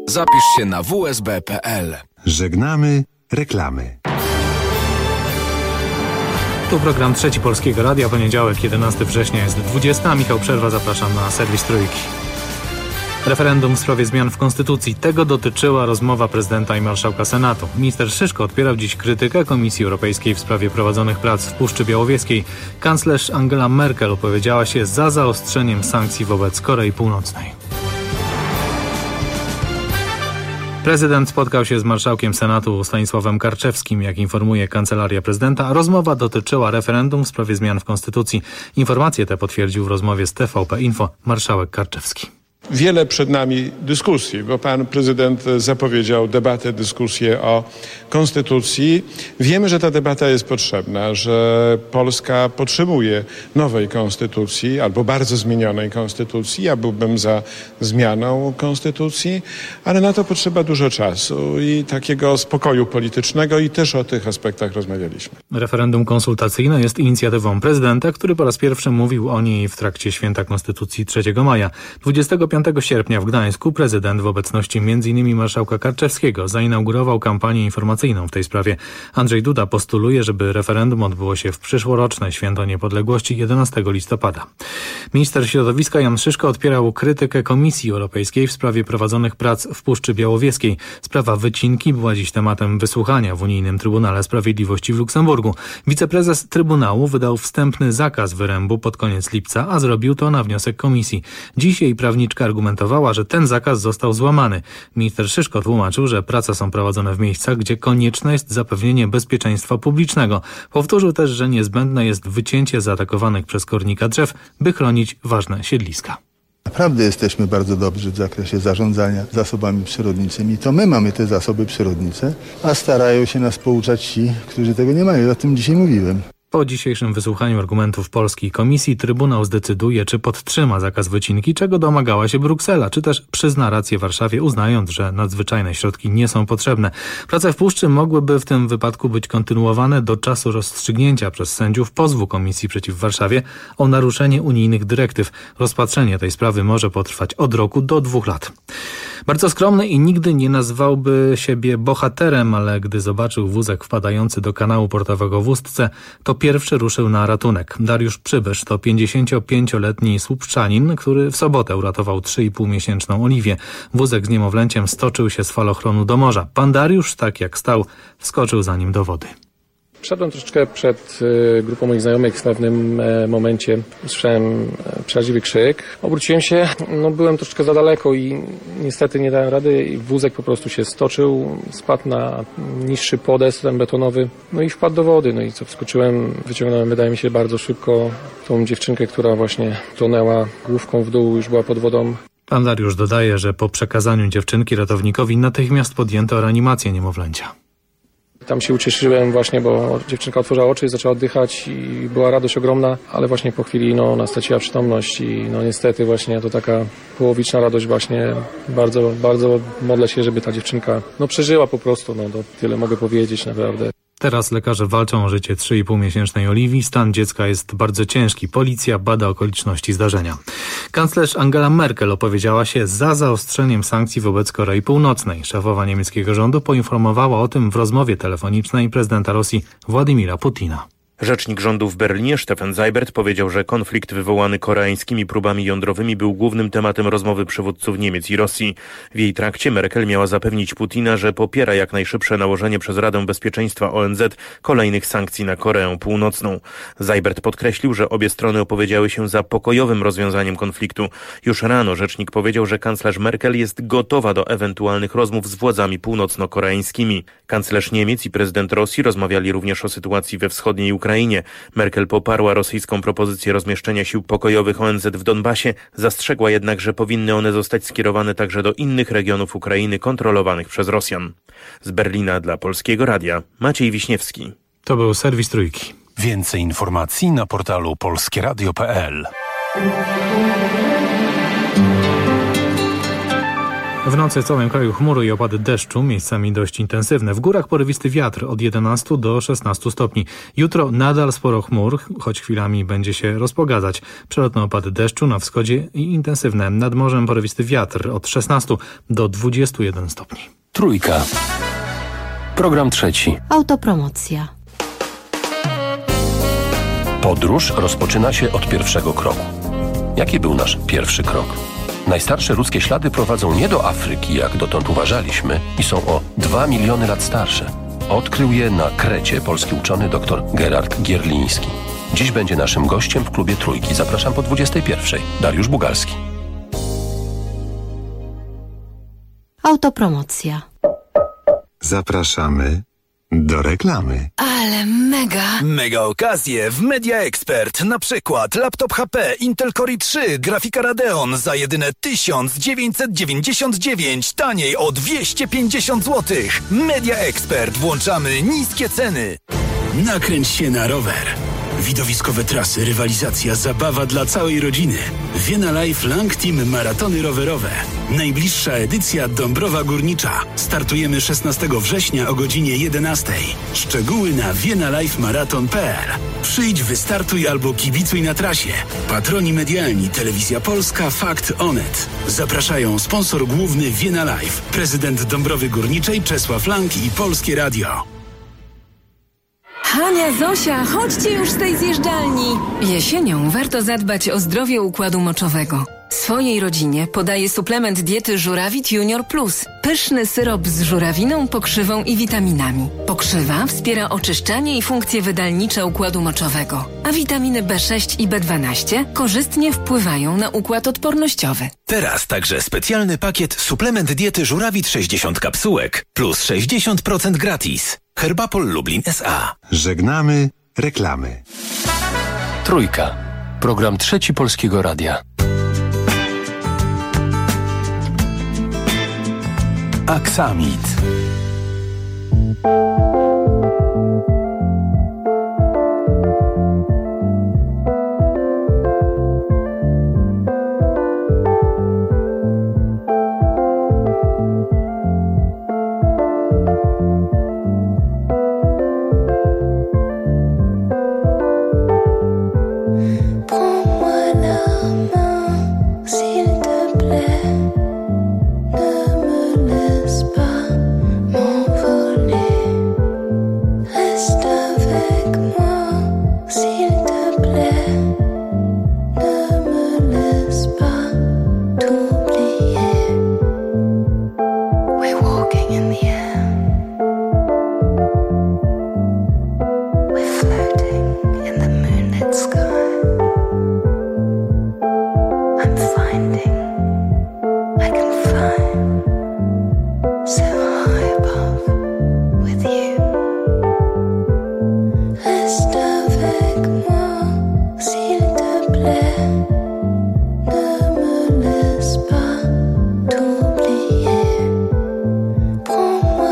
Zapisz się na wsb.pl. Żegnamy reklamy. Tu program Trzeci Polskiego Radia, poniedziałek, 11 września jest 20. Michał Przerwa, zapraszam na serwis Trójki. Referendum w sprawie zmian w Konstytucji. Tego dotyczyła rozmowa prezydenta i marszałka Senatu. Minister Szyszko odpierał dziś krytykę Komisji Europejskiej w sprawie prowadzonych prac w Puszczy Białowieskiej. Kanclerz Angela Merkel opowiedziała się za zaostrzeniem sankcji wobec Korei Północnej. Prezydent spotkał się z marszałkiem Senatu Stanisławem Karczewskim. Jak informuje Kancelaria Prezydenta, rozmowa dotyczyła referendum w sprawie zmian w Konstytucji. Informacje te potwierdził w rozmowie z TVP Info marszałek Karczewski. Wiele przed nami dyskusji, bo pan prezydent zapowiedział debatę, dyskusję o konstytucji. Wiemy, że ta debata jest potrzebna, że Polska potrzebuje nowej konstytucji albo bardzo zmienionej konstytucji. Ja byłbym za zmianą konstytucji, ale na to potrzeba dużo czasu i takiego spokoju politycznego i też o tych aspektach rozmawialiśmy. Referendum konsultacyjne jest inicjatywą prezydenta, który po raz pierwszy mówił o niej w trakcie Święta Konstytucji 3 maja. 25 sierpnia w Gdańsku prezydent w obecności m.in. marszałka Karczewskiego zainaugurował kampanię informacyjną w tej sprawie. Andrzej Duda postuluje, żeby referendum odbyło się w przyszłoroczne Święto Niepodległości 11 listopada. Minister środowiska Jan Szyszko odpierał krytykę Komisji Europejskiej w sprawie prowadzonych prac w Puszczy Białowieskiej. Sprawa wycinki była dziś tematem wysłuchania w Unijnym Trybunale Sprawiedliwości w Luksemburgu. Wiceprezes Trybunału wydał wstępny zakaz wyrębu pod koniec lipca, a zrobił to na wniosek Komisji. Dziś jej prawniczka argumentowała, że ten zakaz został złamany. Minister Szyszko tłumaczył, że prace są prowadzone w miejscach, gdzie konieczne jest zapewnienie bezpieczeństwa publicznego. Powtórzył też, że niezbędne jest wycięcie zaatakowanych przez kornika drzew, by chronić ważne siedliska. Naprawdę jesteśmy bardzo dobrzy w zakresie zarządzania zasobami przyrodniczymi. To my mamy te zasoby przyrodnicze, a starają się nas pouczać ci, którzy tego nie mają. O tym dzisiaj mówiłem. Po dzisiejszym wysłuchaniu argumentów polskiej komisji Trybunał zdecyduje, czy podtrzyma zakaz wycinki, czego domagała się Bruksela, czy też przyzna rację Warszawie, uznając, że nadzwyczajne środki nie są potrzebne. Prace w puszczy mogłyby w tym wypadku być kontynuowane do czasu rozstrzygnięcia przez sędziów pozwu Komisji przeciw Warszawie o naruszenie unijnych dyrektyw. Rozpatrzenie tej sprawy może potrwać od roku do 2 lat. Bardzo skromny i nigdy nie nazwałby siebie bohaterem, ale gdy zobaczył wózek wpadający do kanału portowego w Ustce, to pierwszy ruszył na ratunek. Dariusz Przybysz to 55-letni słupszczanin, który w sobotę uratował 3,5-miesięczną Oliwię. Wózek z niemowlęciem stoczył się z falochronu do morza. Pan Dariusz, tak jak stał, wskoczył za nim do wody. Wszedłem troszeczkę przed grupą moich znajomych. W pewnym momencie usłyszałem przeraźliwy krzyk. Obróciłem się, byłem troszeczkę za daleko i niestety nie dałem rady. I wózek po prostu się stoczył, spadł na niższy podest ten betonowy, i wpadł do wody. I co, wskoczyłem, wyciągnąłem, wydaje mi się, bardzo szybko tą dziewczynkę, która właśnie tonęła główką w dół, już była pod wodą. Pan Dariusz dodaje, że po przekazaniu dziewczynki ratownikowi natychmiast podjęto reanimację niemowlęcia. Tam się ucieszyłem właśnie, bo dziewczynka otworzyła oczy i zaczęła oddychać i była radość ogromna, ale właśnie po chwili ona straciła przytomność i niestety właśnie to taka połowiczna radość właśnie. Bardzo, bardzo modlę się, żeby ta dziewczynka przeżyła po prostu, to tyle mogę powiedzieć naprawdę. Teraz lekarze walczą o życie 3,5-miesięcznej Oliwii. Stan dziecka jest bardzo ciężki. Policja bada okoliczności zdarzenia. Kanclerz Angela Merkel opowiedziała się za zaostrzeniem sankcji wobec Korei Północnej. Szefowa niemieckiego rządu poinformowała o tym w rozmowie telefonicznej prezydenta Rosji Władimira Putina. Rzecznik rządu w Berlinie Stefan Seibert powiedział, że konflikt wywołany koreańskimi próbami jądrowymi był głównym tematem rozmowy przywódców Niemiec i Rosji. W jej trakcie Merkel miała zapewnić Putina, że popiera jak najszybsze nałożenie przez Radę Bezpieczeństwa ONZ kolejnych sankcji na Koreę Północną. Seibert podkreślił, że obie strony opowiedziały się za pokojowym rozwiązaniem konfliktu. Już rano rzecznik powiedział, że kanclerz Merkel jest gotowa do ewentualnych rozmów z władzami północno-koreańskimi. Kanclerz Niemiec i prezydent Rosji rozmawiali również o sytuacji we wschodniej Ukrainie. Merkel poparła rosyjską propozycję rozmieszczenia sił pokojowych ONZ w Donbasie, zastrzegła jednak, że powinny one zostać skierowane także do innych regionów Ukrainy kontrolowanych przez Rosjan. Z Berlina dla Polskiego Radia Maciej Wiśniewski. To był serwis Trójki. Więcej informacji na portalu polskieradio.pl. W nocy w całym kraju chmury i opady deszczu, miejscami dość intensywne. W górach porywisty wiatr od 11 do 16 stopni. Jutro nadal sporo chmur, choć chwilami będzie się rozpogadzać. Przelotne opady deszczu na wschodzie i intensywne. Nad morzem porywisty wiatr od 16 do 21 stopni. Trójka. Program trzeci. Autopromocja. Podróż rozpoczyna się od pierwszego kroku. Jaki był nasz pierwszy krok? Najstarsze ludzkie ślady prowadzą nie do Afryki, jak dotąd uważaliśmy, i są o 2 miliony lat starsze. Odkrył je na Krecie polski uczony dr Gerard Gierliński. Dziś będzie naszym gościem w klubie Trójki. Zapraszam po 21:00. Dariusz Bugalski. Autopromocja. Zapraszamy do reklamy. Ale mega okazje w Media Expert. Na przykład laptop HP Intel Core i3, grafika Radeon za jedyne 1999, taniej o 250 zł. Media Expert. Włączamy niskie ceny. Nakręć się na rower. Widowiskowe trasy, rywalizacja, zabawa dla całej rodziny. Vienna Life Lang Team Maratony Rowerowe. Najbliższa edycja Dąbrowa Górnicza. Startujemy 16 września o godzinie 11:00. Szczegóły na viennalifemarathon.pl. Przyjdź, wystartuj albo kibicuj na trasie. Patroni medialni Telewizja Polska, Fakt Onet. Zapraszają sponsor główny Vienna Life, prezydent Dąbrowy Górniczej Czesław Lang i Polskie Radio. Hania, Zosia, chodźcie już z tej zjeżdżalni. Jesienią warto zadbać o zdrowie układu moczowego. Swojej rodzinie podaję suplement diety Żurawit Junior Plus. Pyszny syrop z żurawiną, pokrzywą i witaminami. Pokrzywa wspiera oczyszczanie i funkcje wydalnicze układu moczowego. A witaminy B6 i B12 korzystnie wpływają na układ odpornościowy. Teraz także specjalny pakiet suplement diety Żurawit 60 kapsułek plus 60% gratis. Herbapol Lublin S.A. Żegnamy reklamy. Trójka. Program trzeci Polskiego Radia. Aksamit. Prends-moi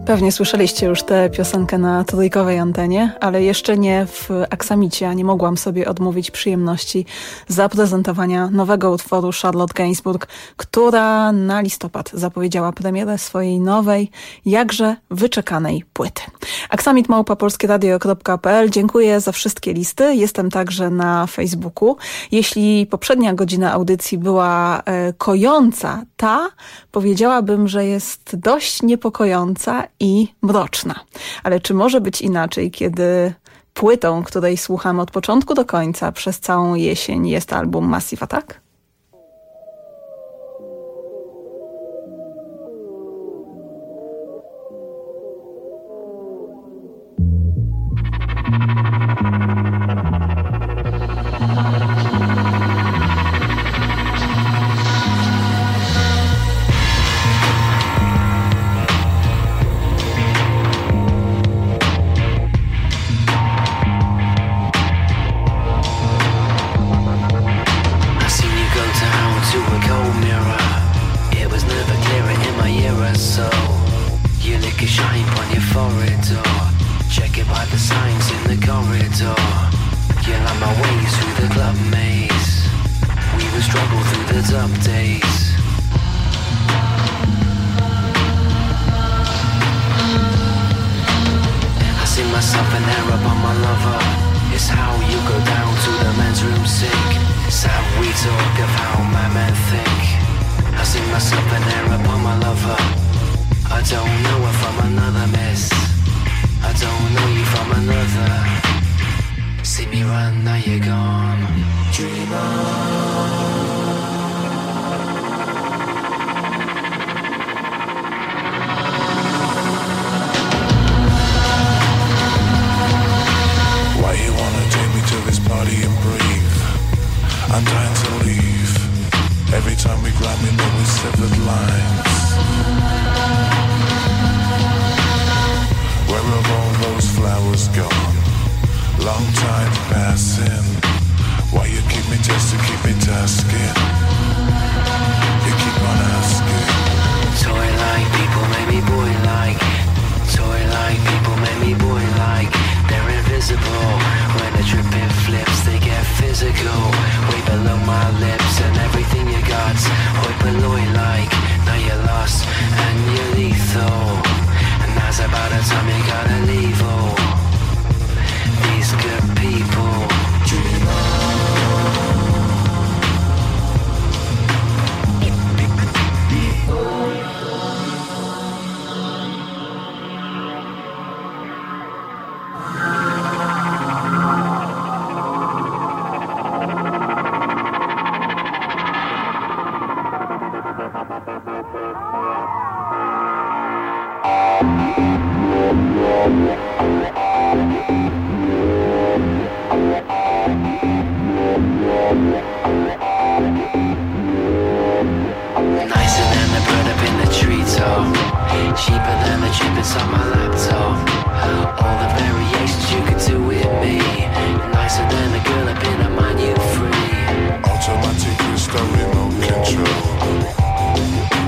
Pewnie słyszeliście już tę piosenkę na trójkowej antenie, ale jeszcze nie w Aksamicie, a nie mogłam sobie odmówić przyjemności zaprezentowania nowego utworu Charlotte Gainsbourg, która na listopad zapowiedziała premierę swojej nowej, jakże wyczekanej płyty. aksamit@polskieradio.pl. Dziękuję za wszystkie listy. Jestem także na Facebooku. Jeśli poprzednia godzina audycji była kojąca, ta powiedziałabym, że jest dość niepokojąca i mroczna. Ale czy może być inaczej, kiedy płytą, której słuchamy od początku do końca przez całą jesień, jest album Massive Attack?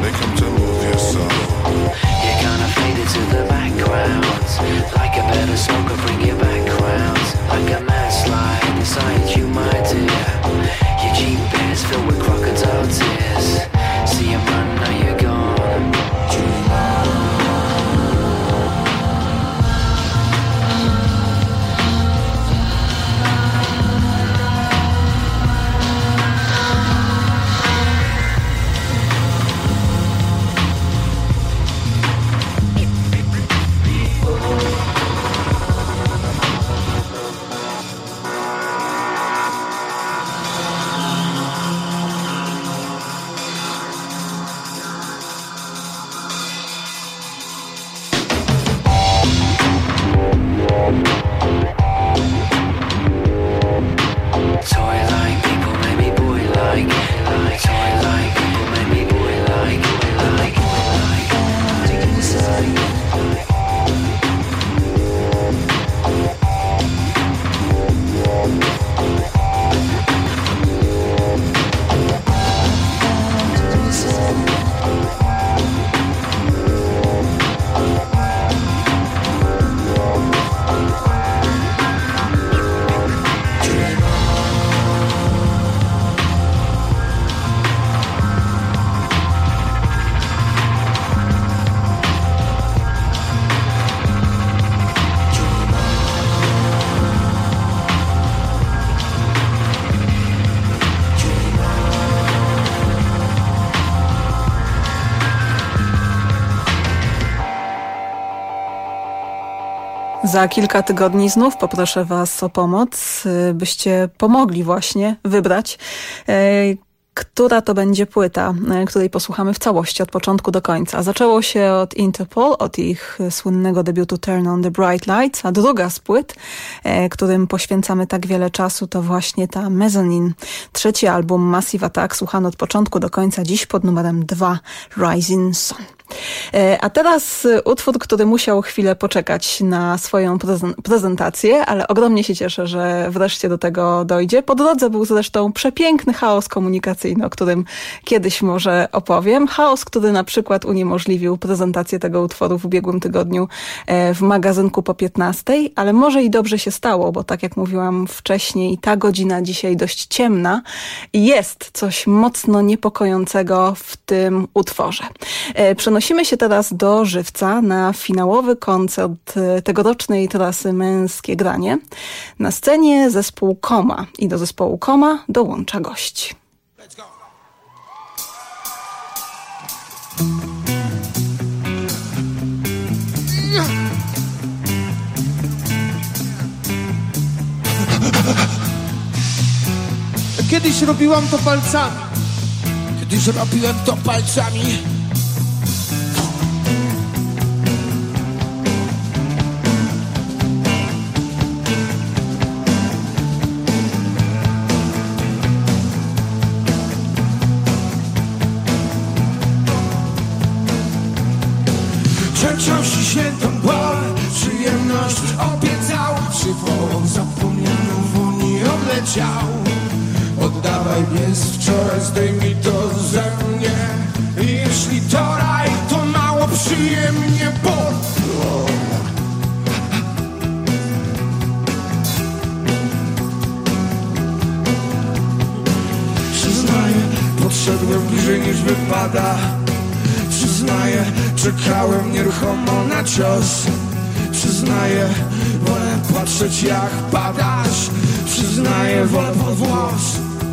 Like a better Za kilka tygodni znów poproszę Was o pomoc, byście pomogli właśnie wybrać, która to będzie płyta, której posłuchamy w całości od początku do końca. Zaczęło się od Interpol, od ich słynnego debiutu Turn on the Bright Lights, a druga z płyt, którym poświęcamy tak wiele czasu, to właśnie ta Mezzanine. Trzeci album Massive Attack, słuchany od początku do końca, dziś pod numerem 2, Rising Sun. A teraz utwór, który musiał chwilę poczekać na swoją prezentację, ale ogromnie się cieszę, że wreszcie do tego dojdzie. Po drodze był zresztą przepiękny chaos komunikacyjny, o którym kiedyś może opowiem. Chaos, który na przykład uniemożliwił prezentację tego utworu w ubiegłym tygodniu w magazynku po 15, ale może i dobrze się stało, bo tak jak mówiłam wcześniej, ta godzina dzisiaj dość ciemna i jest coś mocno niepokojącego w tym utworze. Przenosimy się teraz do Żywca na finałowy koncert tegorocznej trasy Męskie Granie. Na scenie zespół Koma i do zespołu Koma dołącza gość. Kiedyś robiłam to palcami. Kiedyś robiłem to palcami. Trzecią świętą bolę, przyjemność obiecał, przywołał zapomnianą w Unii odleciał. Oddawaj bies wczoraj, zdejmij to ze mnie. Jeśli to raj, to mało przyjemnie było. Przyznaję, podszedłem bliżej niż wypada. Przyznaję, czekałem nieruchomo na cios. Przyznaję, wolę patrzeć jak padasz. Przyznaję, wolę pod włos.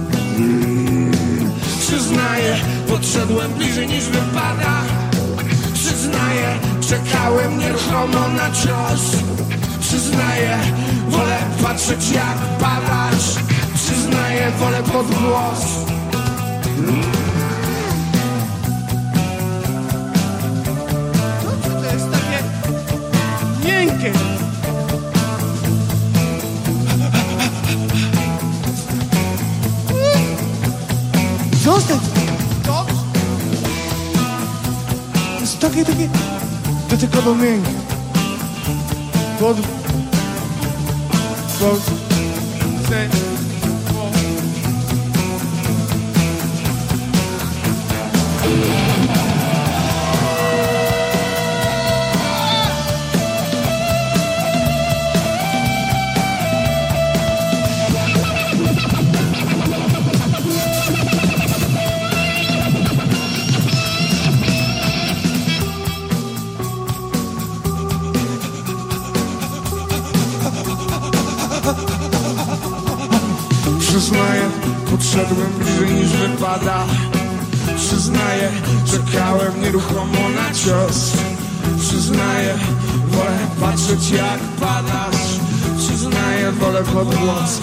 Przyznaję, podszedłem bliżej niż wypada. Przyznaję, czekałem nieruchomo na cios. Przyznaję, wolę patrzeć jak padasz. Przyznaję, wolę pod włos. Miękkie. Zostań. Dobrze. Jest takie dotykowo miękkie. Przyznaję, podszedłem bliżej niż wypada. Przyznaję, czekałem nieruchomo na cios. Przyznaję, wolę patrzeć jak padasz. Przyznaję, wolę pod głos.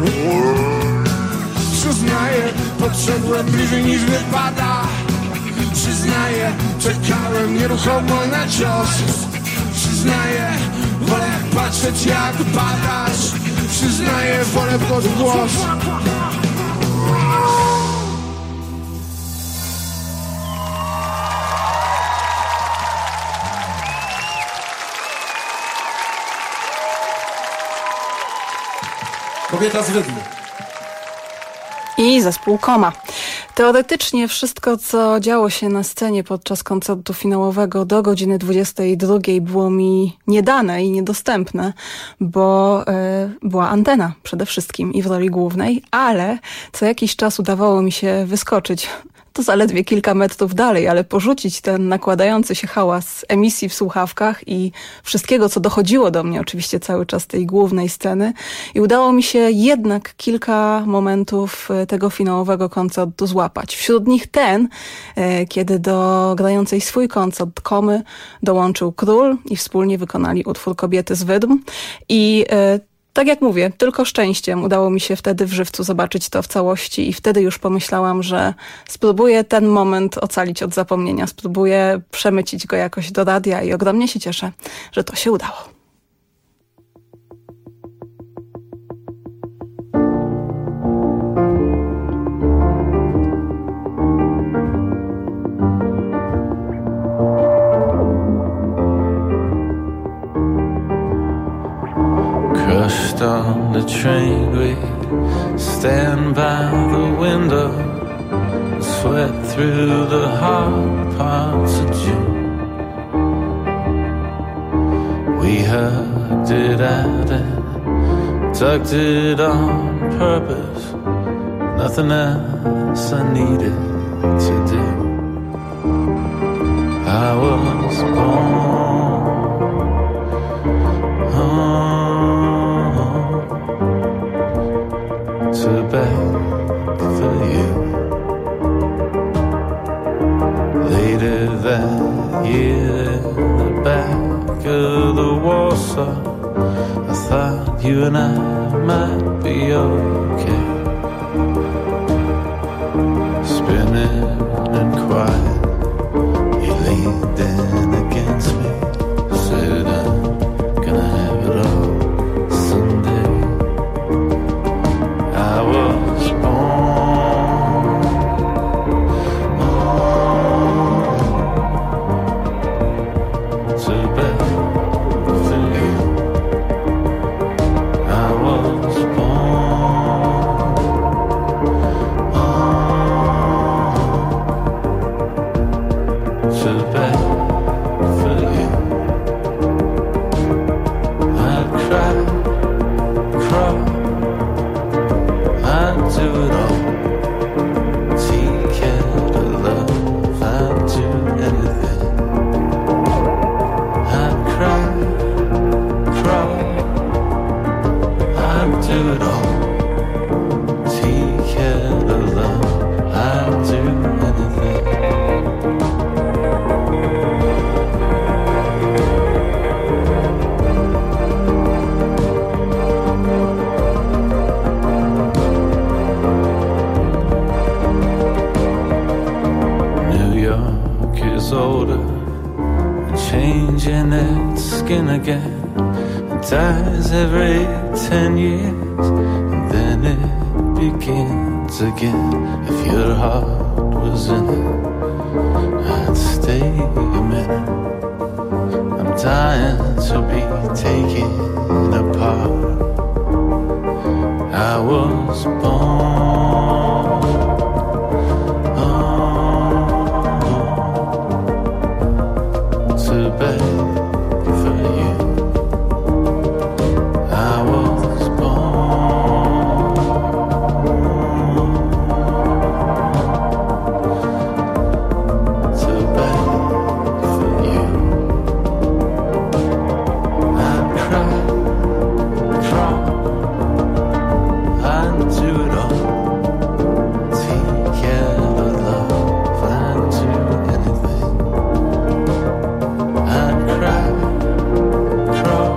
Przyznaję, podszedłem bliżej niż wypada. Przyznaję, czekałem nieruchomo na cios. Przyznaję, wolę patrzeć jak padasz. Przyznaję, wolę pod głos. Kobieta z Rydmu. I zespół Koma. Teoretycznie wszystko, co działo się na scenie podczas koncertu finałowego do godziny 22 było mi niedane i niedostępne, bo była antena przede wszystkim i w roli głównej, ale co jakiś czas udawało mi się wyskoczyć to zaledwie kilka metrów dalej, ale porzucić ten nakładający się hałas emisji w słuchawkach i wszystkiego, co dochodziło do mnie, oczywiście cały czas tej głównej sceny. I udało mi się jednak kilka momentów tego finałowego koncertu złapać. Wśród nich ten, kiedy do grającej swój koncert Komy dołączył Król i wspólnie wykonali utwór Kobiety z Wydm. I tak jak mówię, tylko szczęściem udało mi się wtedy w żywcu zobaczyć to w całości i wtedy już pomyślałam, że spróbuję ten moment ocalić od zapomnienia, spróbuję przemycić go jakoś do radia i ogromnie się cieszę, że to się udało. Crushed on the train, we stand by the window, sweat through the hard parts of June. We hugged it out and tucked it on purpose. Nothing else I needed to do. I was born to beg for you. Later that year, in the back of the Warsaw, I thought you and I might be okay. Spinning and quiet, you leaned in against me, said I'm gonna have it all someday. I was born to beg for you. I was born to beg for you. I'd cry, crawl, I'd do it all. Take care of love, I'd do anything. I'd cry, crawl, I'd do it all. Take care of love, I'd do anything. New York is older and changing its skin again. It dies every 10 years and then it begins again. If your heart was in it, I'd stay a minute. I'm dying to be taken apart. I was born to beg for you. I was born to beg for you. I'd cry, crawl, I'd do it all. Take care of love, I'd do anything. I'd cry, crawl,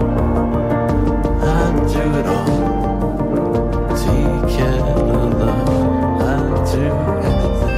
I'd do it all. Take care of love, I'd do anything.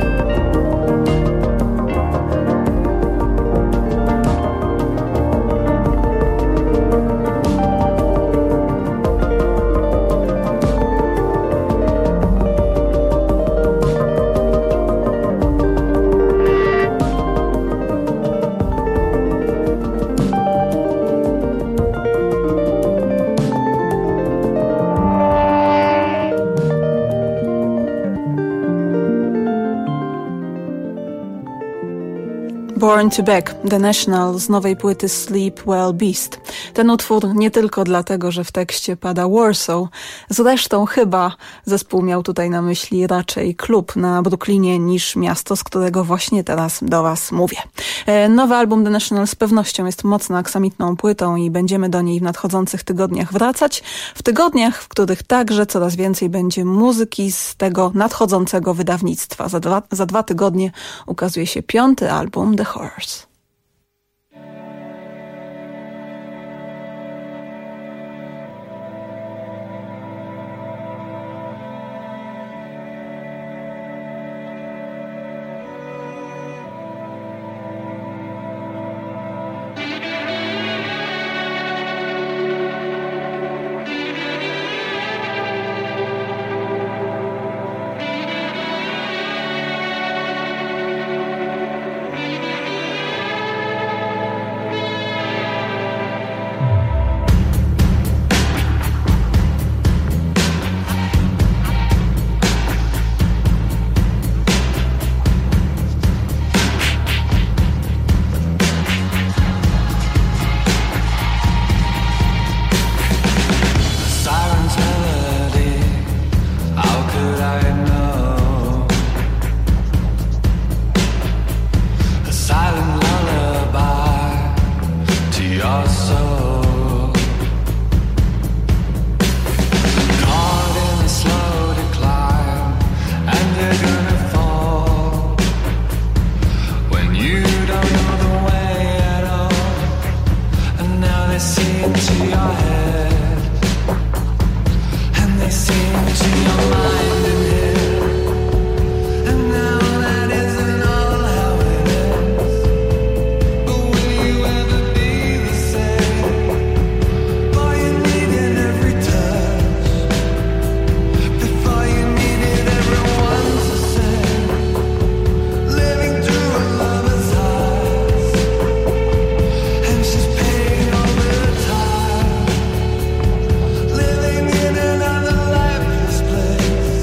Born to Beg, The National z nowej płyty Sleep Well Beast. Ten utwór nie tylko dlatego, że w tekście pada Warsaw, zresztą chyba zespół miał tutaj na myśli raczej klub na Brooklynie niż miasto, z którego właśnie teraz do Was mówię. Nowy album The National z pewnością jest mocno aksamitną płytą i będziemy do niej w nadchodzących tygodniach wracać. W tygodniach, w których także coraz więcej będzie muzyki z tego nadchodzącego wydawnictwa. Za dwa tygodnie ukazuje się 5. album The Horse. Living in another lifeless place.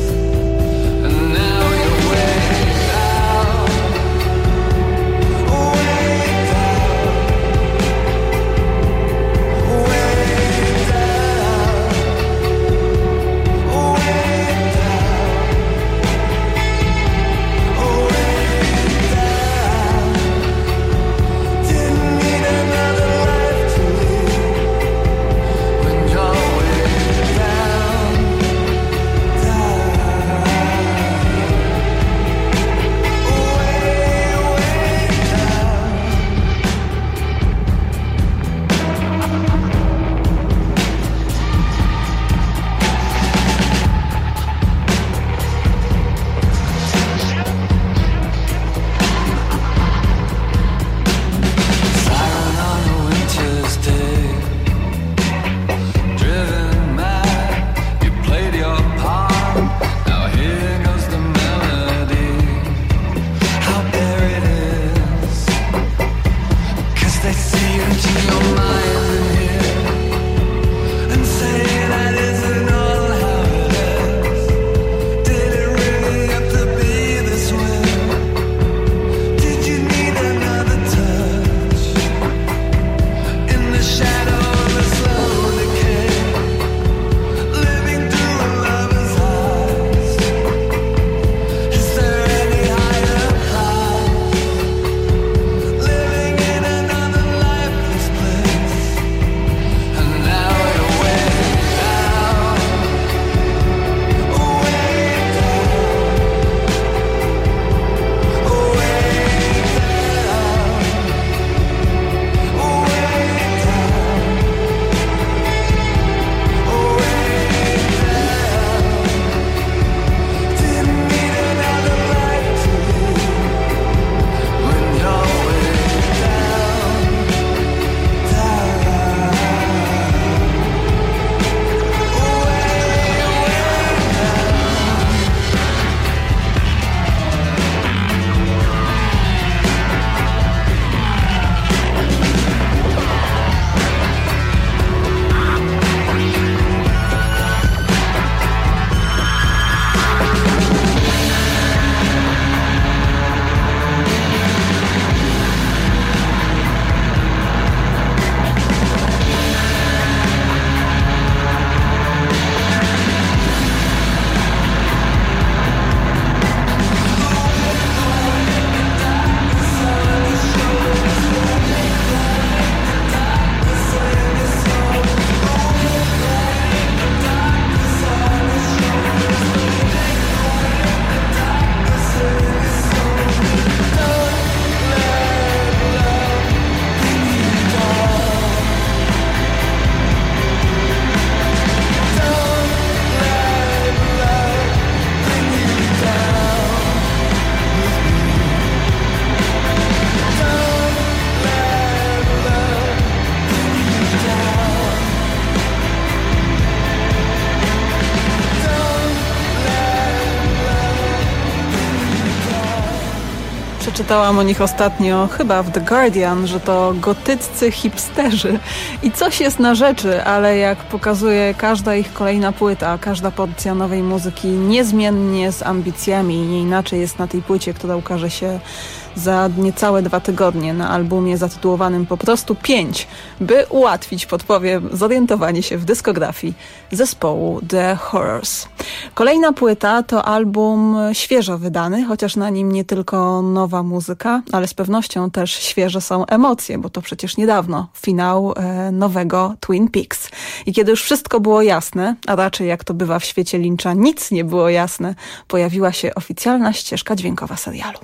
Przeczytałam o nich ostatnio, chyba w The Guardian, że to gotyccy hipsterzy. I coś jest na rzeczy, ale jak pokazuje każda ich kolejna płyta, każda porcja nowej muzyki niezmiennie z ambicjami. Nie inaczej jest na tej płycie, która ukaże się za niecałe 2 tygodnie na albumie zatytułowanym po prostu 5, by ułatwić, podpowiem, zorientowanie się w dyskografii zespołu The Horrors. Kolejna płyta to album świeżo wydany, chociaż na nim nie tylko nowa muzyka, ale z pewnością też świeże są emocje, bo to przecież niedawno finał nowego Twin Peaks. I kiedy już wszystko było jasne, a raczej jak to bywa w świecie Lyncha, nic nie było jasne, pojawiła się oficjalna ścieżka dźwiękowa serialu.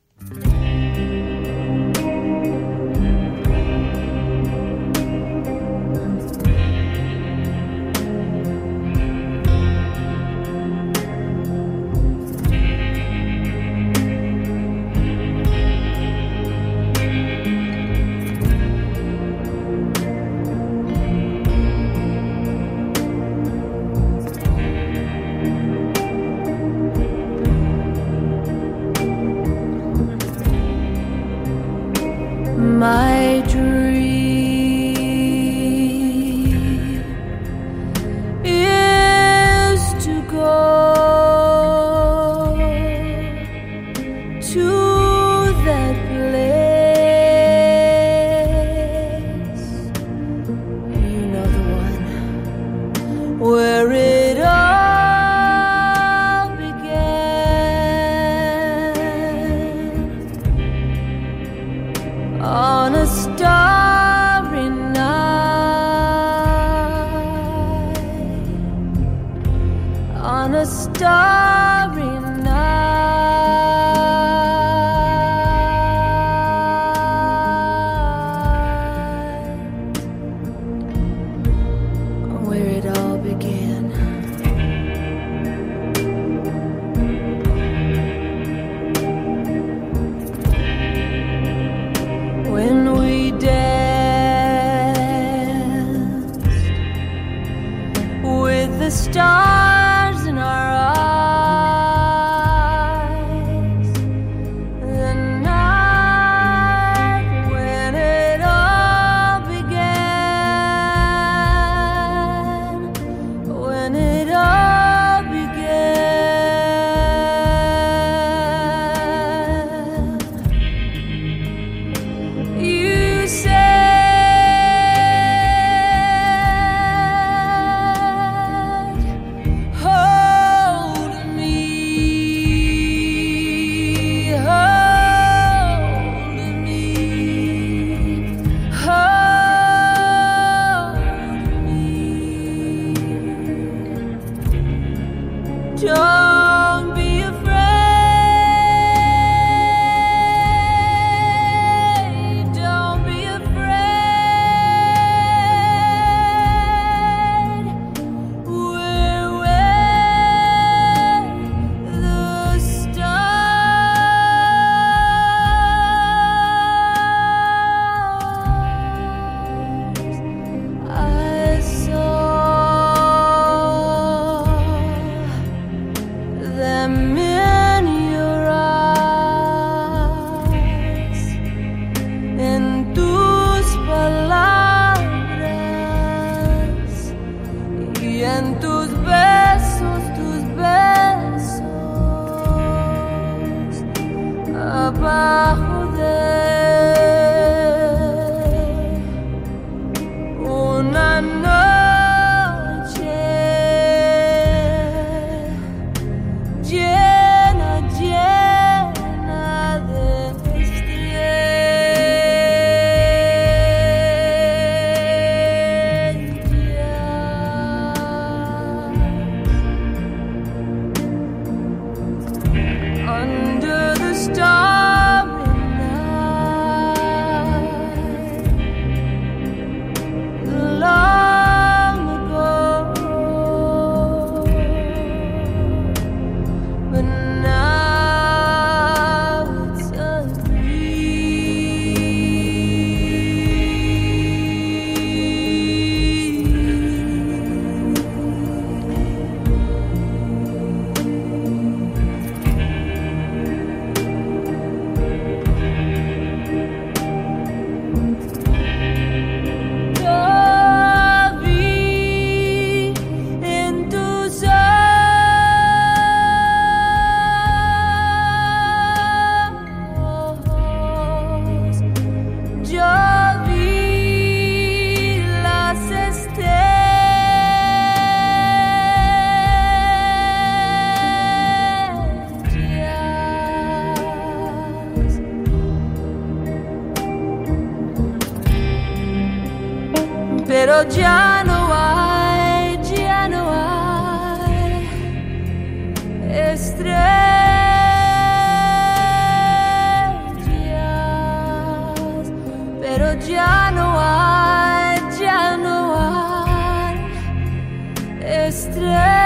My dream is to go to that place, you know, the one where it all began, on a starry night, on a starry night, where it all began. When we danced with the stars in our eyes, the night when it all began, when it all began. You said, hold me, hold me, hold me. Don't be afraid, don't be afraid. We're where the stars I saw them in your eyes, en tus palabras y en tus besos, abajo de una noche llena, llena de estrellas. Under the starry pero ya no hay estrellas, pero ya no hay estrellas.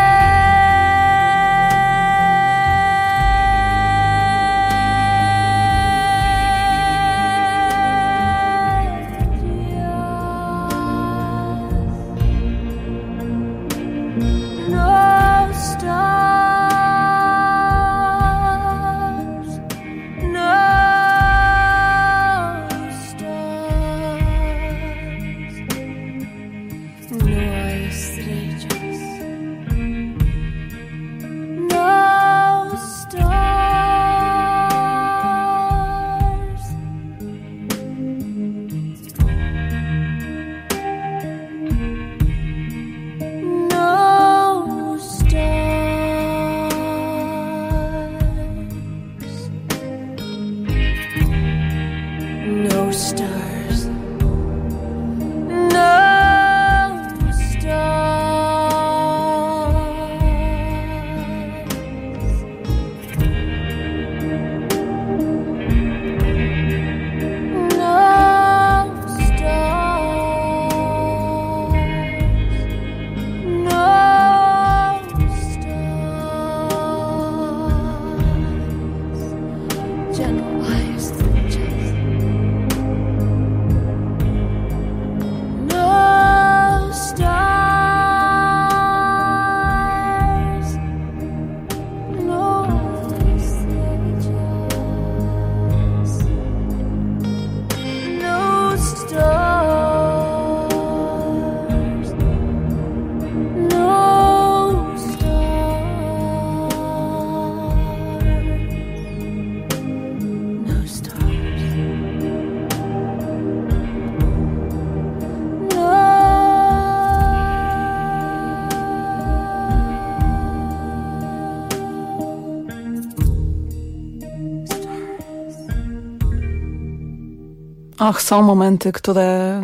Och, są momenty, które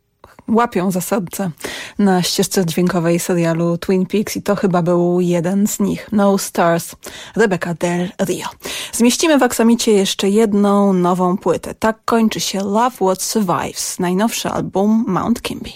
łapią za serce na ścieżce dźwiękowej serialu Twin Peaks i to chyba był jeden z nich. No Stars, Rebecca Del Rio. Zmieścimy w Aksamicie jeszcze jedną nową płytę. Tak kończy się Love What Survives, najnowszy album Mount Kimby.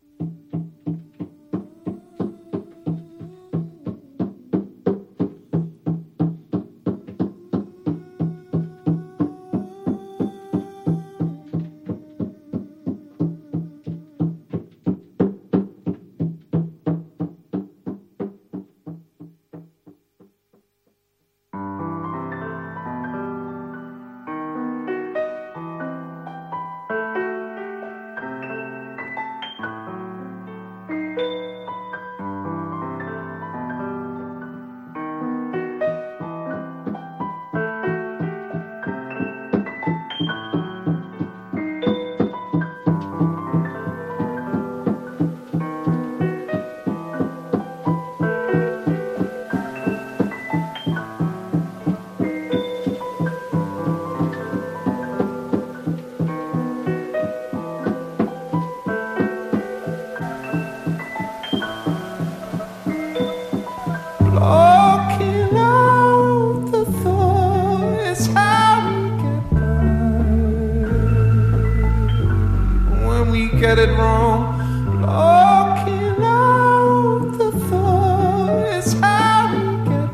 Get it wrong, blocking out the thought is how we get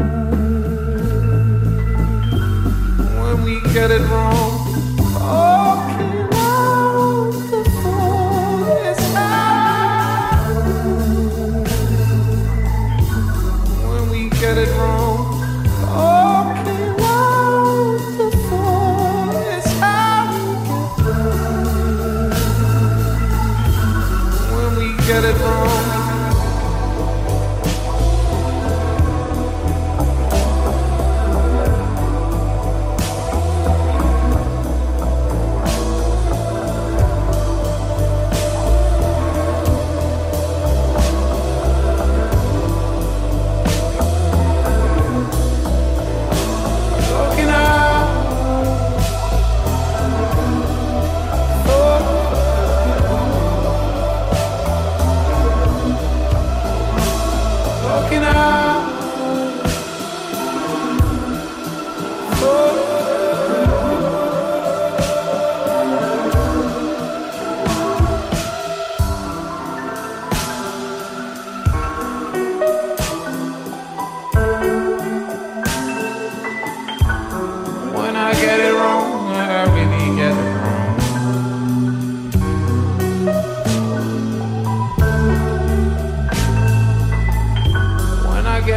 by. When we get it wrong, blocking out the thought is how. When we get it wrong, blocking out the thought is how we get it wrong.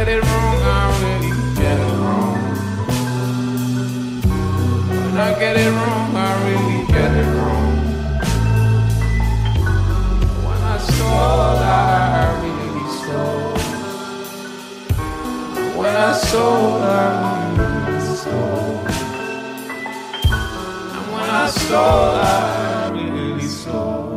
get it wrong, I really get it wrong. When I get it wrong, I really get it wrong. When I stole, I really stole. When I stole, I really stole. And when I stole, I really stole.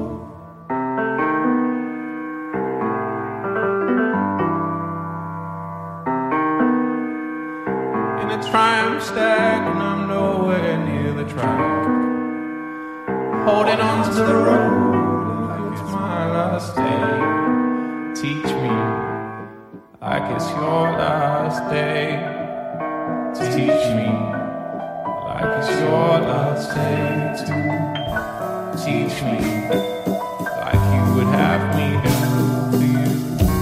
Triumph stack, and I'm nowhere near the track. Holding on to the road like it's my last day. Teach me like it's your last day. Teach me like it's your last day too. Teach me like you would have me do for you.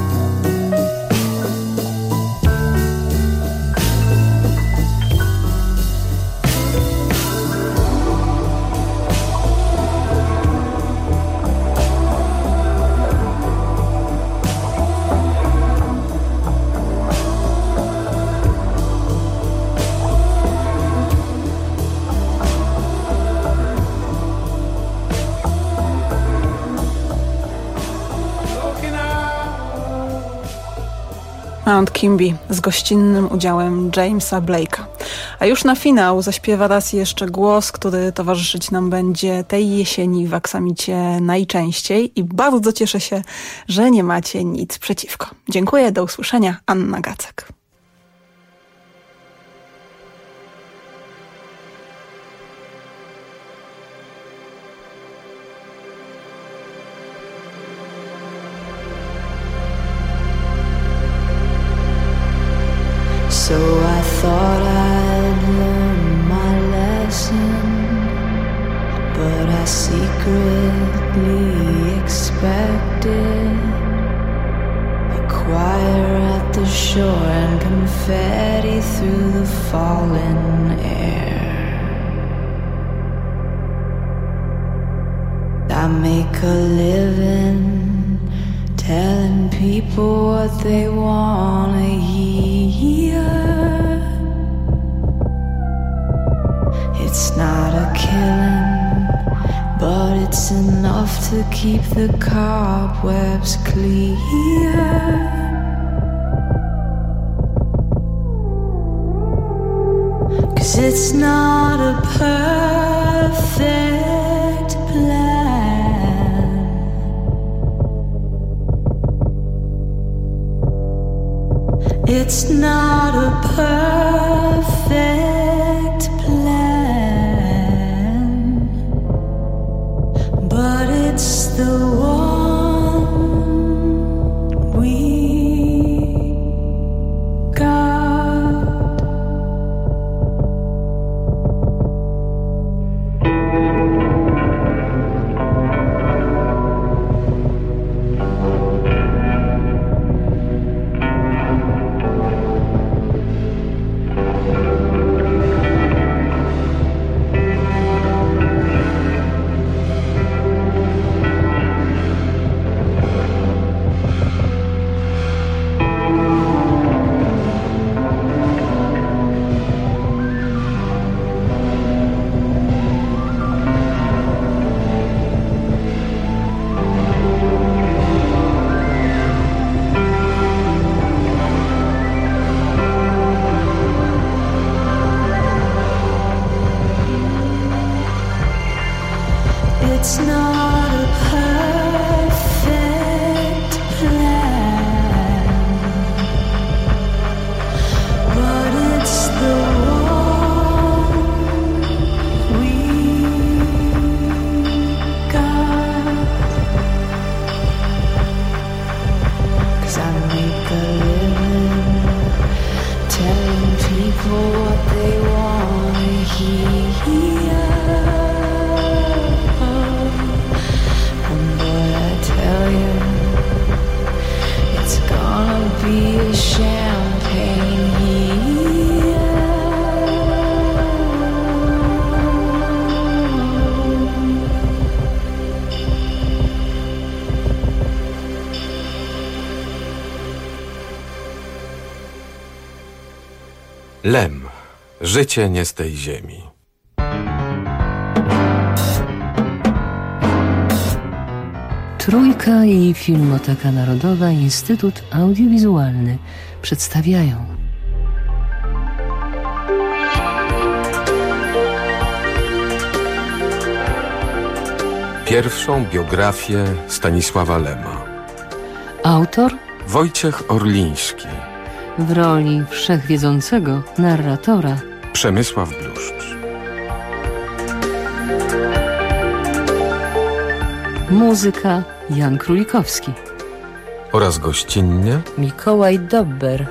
Mount Kimby z gościnnym udziałem Jamesa Blake'a. A już na finał zaśpiewa raz jeszcze głos, który towarzyszyć nam będzie tej jesieni w Aksamicie najczęściej i bardzo cieszę się, że nie macie nic przeciwko. Dziękuję, do usłyszenia. Anna Gacek. So I thought I'd learn my lesson, but I secretly expected a choir at the shore and confetti through the falling air. I make a living telling people what they wanna hear. It's not a killing, but it's enough to keep the cobwebs clear. Cause it's not a perfect plan. It's not a perfect plan, but it's the one we got. Lem. Życie nie z tej ziemi. Trójka i Filmoteka Narodowa, Instytut Audiowizualny przedstawiają Pierwszą biografię Stanisława Lema. Autor Wojciech Orliński. w roli wszechwiedzącego narratora Przemysław Bluszcz. Muzyka Jan Królikowski Oraz gościnnie Mikołaj Dobber.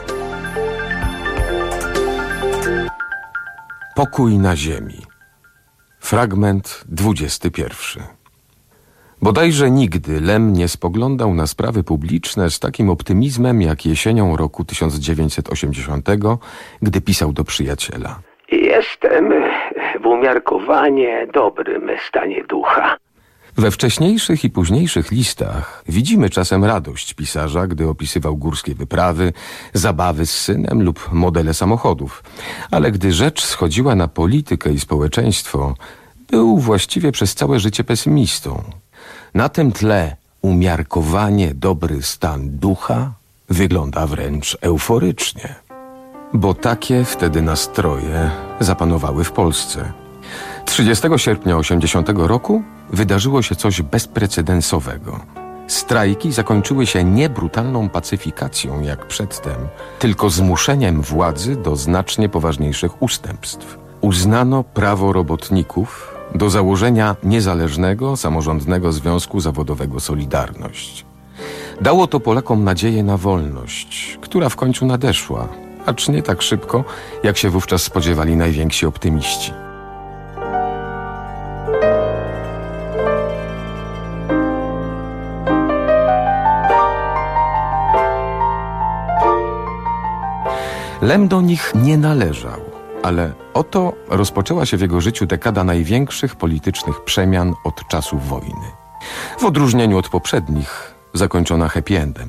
Pokój na ziemi. Fragment 21. Bodajże nigdy Lem nie spoglądał na sprawy publiczne z takim optymizmem jak jesienią roku 1980, gdy pisał do przyjaciela. Jestem w umiarkowanie dobrym stanie ducha. We wcześniejszych i późniejszych listach widzimy czasem radość pisarza, gdy opisywał górskie wyprawy, zabawy z synem lub modele samochodów. Ale gdy rzecz schodziła na politykę i społeczeństwo, był właściwie przez całe życie pesymistą. Na tym tle umiarkowanie dobry stan ducha wygląda wręcz euforycznie. Bo takie wtedy nastroje zapanowały w Polsce. 30 sierpnia 80 roku wydarzyło się coś bezprecedensowego. Strajki zakończyły się nie brutalną pacyfikacją jak przedtem, tylko zmuszeniem władzy do znacznie poważniejszych ustępstw. Uznano prawo robotników do założenia niezależnego, samorządnego związku zawodowego Solidarność. Dało to Polakom nadzieję na wolność, która w końcu nadeszła, acz nie tak szybko, jak się wówczas spodziewali najwięksi optymiści. Lem do nich nie należał, ale oto rozpoczęła się w jego życiu dekada największych politycznych przemian od czasów wojny. W odróżnieniu od poprzednich, zakończona happy endem.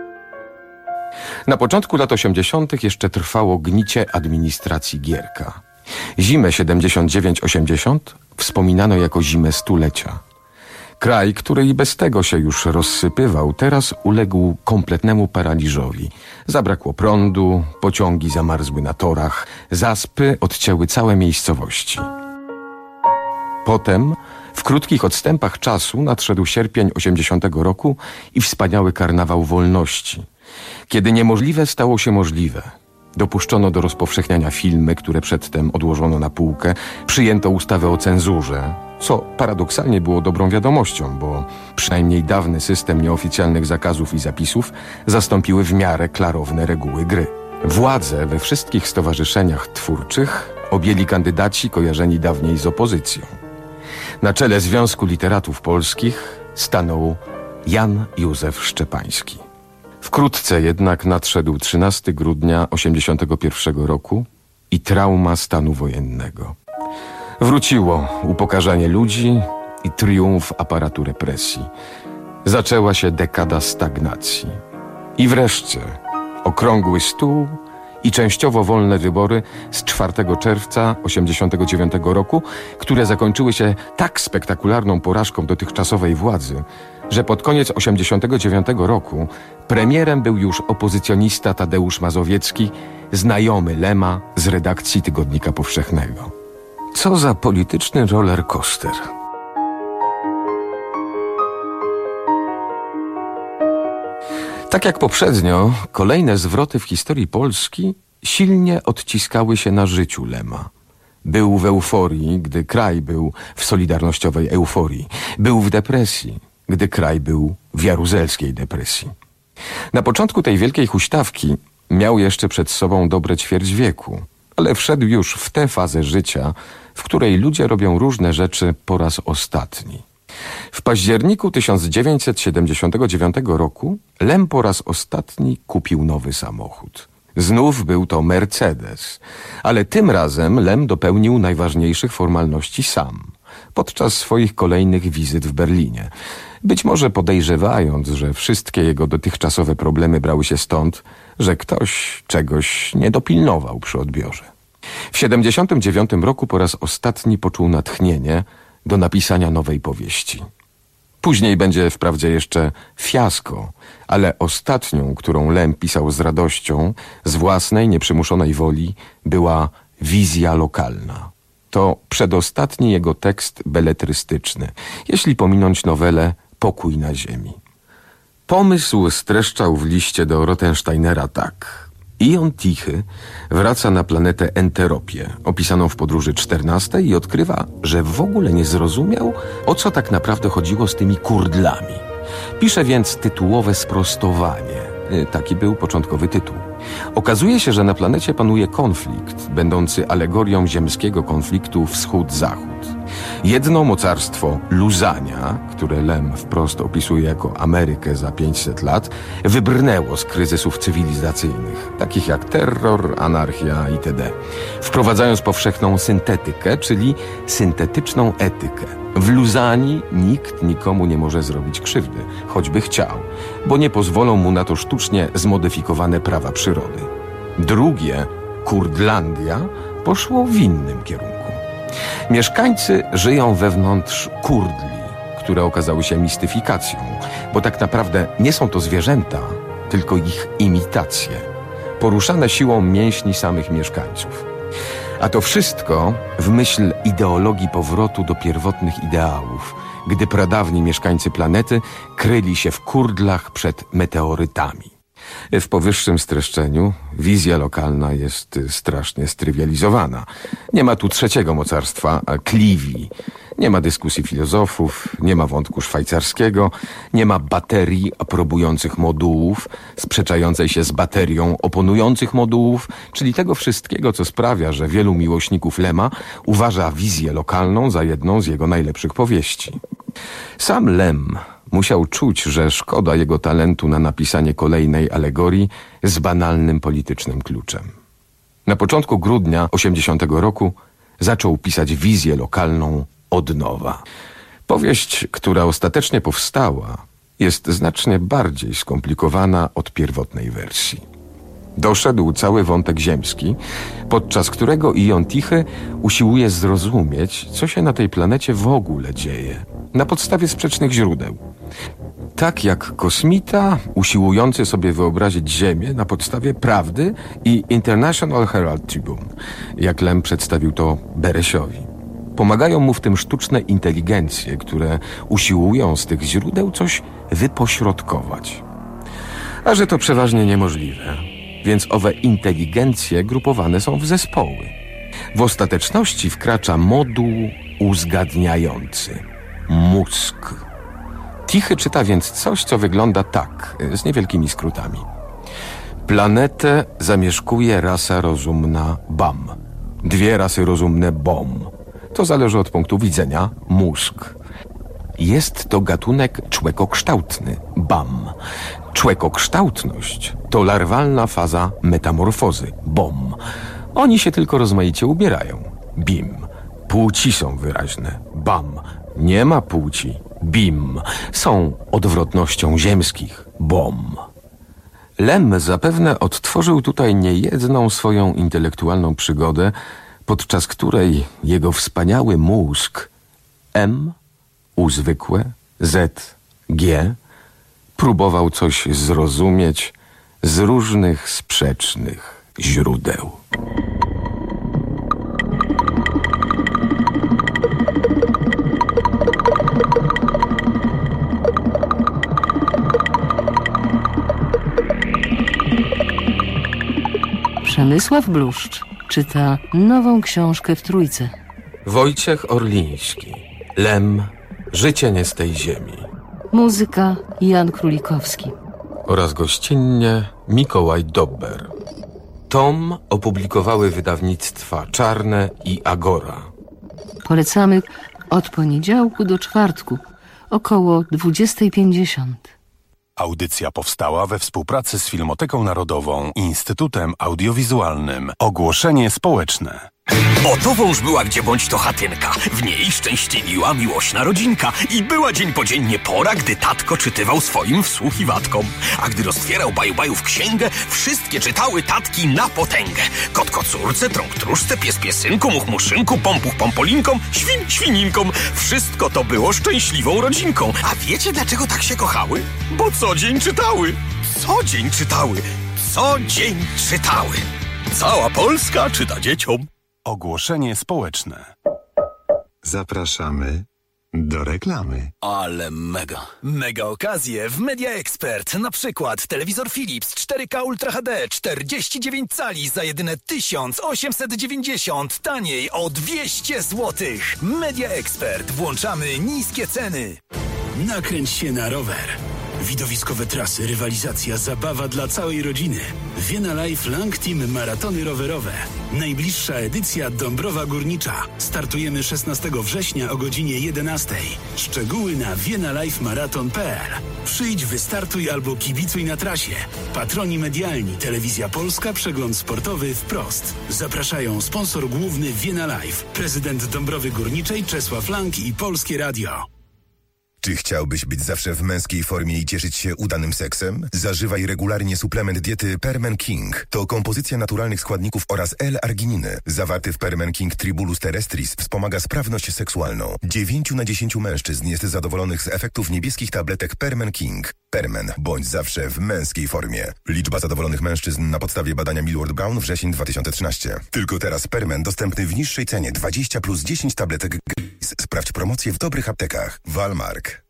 Na początku lat 80. jeszcze trwało gnicie administracji Gierka. Zimę 79-80 wspominano jako zimę stulecia. Kraj, który i bez tego się już rozsypywał, teraz uległ kompletnemu paraliżowi. Zabrakło prądu, pociągi zamarzły na torach, zaspy odcięły całe miejscowości. Potem, w krótkich odstępach czasu, nadszedł sierpień 80 roku i wspaniały karnawał wolności. Kiedy niemożliwe stało się możliwe. Dopuszczono do rozpowszechniania filmy, które przedtem odłożono na półkę, przyjęto ustawę o cenzurze, co paradoksalnie było dobrą wiadomością, bo przynajmniej dawny system nieoficjalnych zakazów i zapisów zastąpiły w miarę klarowne reguły gry. Władzę we wszystkich stowarzyszeniach twórczych objęli kandydaci kojarzeni dawniej z opozycją. Na czele Związku Literatów Polskich stanął Jan Józef Szczepański. Wkrótce jednak nadszedł 13 grudnia 1981 roku i trauma stanu wojennego. Wróciło upokarzanie ludzi i triumf aparatu represji. Zaczęła się dekada stagnacji. I wreszcie okrągły stół i częściowo wolne wybory z 4 czerwca 1989 roku, które zakończyły się tak spektakularną porażką dotychczasowej władzy, że pod koniec 1989 roku premierem był już opozycjonista Tadeusz Mazowiecki, znajomy Lema z redakcji Tygodnika Powszechnego. Co za polityczny roller coaster. Tak jak poprzednio, kolejne zwroty w historii Polski silnie odciskały się na życiu Lema. Był w euforii, gdy kraj był w solidarnościowej euforii. Był w depresji, gdy kraj był w jaruzelskiej depresji. Na początku tej wielkiej huśtawki miał jeszcze przed sobą dobre ćwierć wieku, ale wszedł już w tę fazę życia, w której ludzie robią różne rzeczy po raz ostatni. W październiku 1979 roku Lem po raz ostatni kupił nowy samochód. Znów był to Mercedes, ale tym razem Lem dopełnił najważniejszych formalności sam, podczas swoich kolejnych wizyt w Berlinie. Być może podejrzewając, że wszystkie jego dotychczasowe problemy brały się stąd, że ktoś czegoś nie dopilnował przy odbiorze. W 1979 roku po raz ostatni poczuł natchnienie do napisania nowej powieści. Później będzie wprawdzie jeszcze fiasko, ale ostatnią, którą Lem pisał z radością, z własnej, nieprzymuszonej woli, była Wizja lokalna. To przedostatni jego tekst beletrystyczny, jeśli pominąć nowelę Pokój na ziemi. Pomysł streszczał w liście do Rottensteinera tak. Ion Tichy wraca na planetę Enteropię, opisaną w podróży 14 i odkrywa, że w ogóle nie zrozumiał, o co tak naprawdę chodziło z tymi kurdlami. Pisze więc tytułowe sprostowanie. Taki był początkowy tytuł. Okazuje się, że na planecie panuje konflikt, będący alegorią ziemskiego konfliktu wschód-zachód. Jedno mocarstwo Luzania, które Lem wprost opisuje jako Amerykę za 500 lat, wybrnęło z kryzysów cywilizacyjnych, takich jak terror, anarchia itd., wprowadzając powszechną syntetykę, czyli syntetyczną etykę. W Luzanii nikt nikomu nie może zrobić krzywdy, choćby chciał, bo nie pozwolą mu na to sztucznie zmodyfikowane prawa przyrody. Drugie, Kurdlandia, poszło w innym kierunku. Mieszkańcy żyją wewnątrz kurdli, które okazały się mistyfikacją, bo tak naprawdę nie są to zwierzęta, tylko ich imitacje, poruszane siłą mięśni samych mieszkańców. A to wszystko w myśl ideologii powrotu do pierwotnych ideałów, gdy pradawni mieszkańcy planety kryli się w kurdlach przed meteorytami. W powyższym streszczeniu wizja lokalna jest strasznie strywializowana. Nie ma tu trzeciego mocarstwa, Clivi. Nie ma dyskusji filozofów, nie ma wątku szwajcarskiego, nie ma baterii aprobujących modułów, sprzeczającej się z baterią oponujących modułów, czyli tego wszystkiego, co sprawia, że wielu miłośników Lema uważa wizję lokalną za jedną z jego najlepszych powieści. Sam Lem musiał czuć, że szkoda jego talentu na napisanie kolejnej alegorii z banalnym politycznym kluczem. Na początku grudnia 80 roku zaczął pisać wizję lokalną od nowa. Powieść, która ostatecznie powstała, jest znacznie bardziej skomplikowana od pierwotnej wersji. Doszedł cały wątek ziemski, podczas którego Ion Tichy usiłuje zrozumieć, co się na tej planecie w ogóle dzieje, na podstawie sprzecznych źródeł. Tak jak kosmita usiłujący sobie wyobrazić Ziemię na podstawie prawdy i International Herald Tribune, jak Lem przedstawił to Beresiowi. Pomagają mu w tym sztuczne inteligencje, które usiłują z tych źródeł coś wypośrodkować. A że to przeważnie niemożliwe, więc owe inteligencje grupowane są w zespoły. W ostateczności wkracza moduł uzgadniający – mózg. Tichy czyta więc coś, co wygląda tak, z niewielkimi skrótami. Planetę zamieszkuje rasa rozumna BAM. Dwie rasy rozumne BOM. To zależy od punktu widzenia mózg. Jest to gatunek człekokształtny BAM. Człekokształtność to larwalna faza metamorfozy BOM. Oni się tylko rozmaicie ubierają BIM. Płci są wyraźne BAM. Nie ma płci BIM. Są odwrotnością ziemskich BOM. Lem zapewne odtworzył tutaj niejedną swoją intelektualną przygodę, podczas której jego wspaniały mózg M, U zwykłe, Z, G próbował coś zrozumieć z różnych sprzecznych źródeł. Przemysław Bluszcz czyta nową książkę w Trójce. Wojciech Orliński. Lem. Życie nie z tej ziemi. Muzyka Jan Królikowski. Oraz gościnnie Mikołaj Dobber. Tom opublikowały wydawnictwa Czarne i Agora. Polecamy od poniedziałku do czwartku, około 20:50. Audycja powstała we współpracy z Filmoteką Narodową i Instytutem Audiowizualnym. Ogłoszenie społeczne. O to wąż była gdzie bądź to chatynka. W niej szczęśliwiła miłośna rodzinka. I była dzień po dzień pora, gdy tatko czytywał swoim wsłuchiwatkom. A gdy roztwierał baju-bajów księgę, wszystkie czytały tatki na potęgę. Kot kocurce, trąg tróżce, pies piesynku, much muszynku, pompuch pompolinkom, świn świninkom. Wszystko to było szczęśliwą rodzinką. A wiecie dlaczego tak się kochały? Bo co dzień czytały. Co dzień czytały. Co dzień czytały. Cała Polska czyta dzieciom. Ogłoszenie społeczne. Zapraszamy do reklamy. Ale mega. Mega okazje w Media Expert. Na przykład telewizor Philips 4K Ultra HD 49 cali za jedyne 1890. Taniej o 200 zł. Media Expert. Włączamy niskie ceny. Nakręć się na rower. Widowiskowe trasy, rywalizacja, zabawa dla całej rodziny. Vienna Life Lang Team Maratony Rowerowe. Najbliższa edycja Dąbrowa Górnicza. Startujemy 16 września o godzinie 11. Szczegóły na viennalifemarathon.pl. Przyjdź, wystartuj albo kibicuj na trasie. Patroni medialni, Telewizja Polska, Przegląd Sportowy Wprost. Zapraszają sponsor główny Vienna Life, prezydent Dąbrowy Górniczej Czesław Lang i Polskie Radio. Czy chciałbyś być zawsze w męskiej formie i cieszyć się udanym seksem? Zażywaj regularnie suplement diety Permen King. To kompozycja naturalnych składników oraz L-argininy. Zawarty w Permen King Tribulus terrestris wspomaga sprawność seksualną. 9 na 10 mężczyzn jest zadowolonych z efektów niebieskich tabletek Permen King. Permen, bądź zawsze w męskiej formie. Liczba zadowolonych mężczyzn na podstawie badania Millward Brown wrzesień 2013. Tylko teraz Permen dostępny w niższej cenie 20 plus 10 tabletek Grace. Sprawdź promocję w dobrych aptekach. Walmark.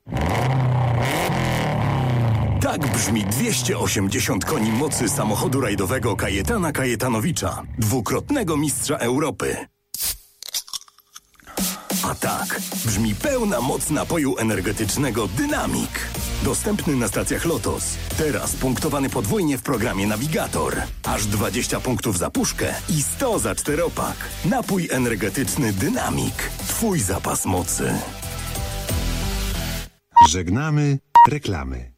Tak brzmi 280 koni mocy samochodu rajdowego Kajetana Kajetanowicza, dwukrotnego mistrza Europy. A tak brzmi pełna moc napoju energetycznego Dynamik. Dostępny na stacjach Lotos. Teraz punktowany podwójnie w programie Navigator. Aż 20 punktów za puszkę i 100 za czteropak. Napój energetyczny Dynamik. Twój zapas mocy. Żegnamy reklamy.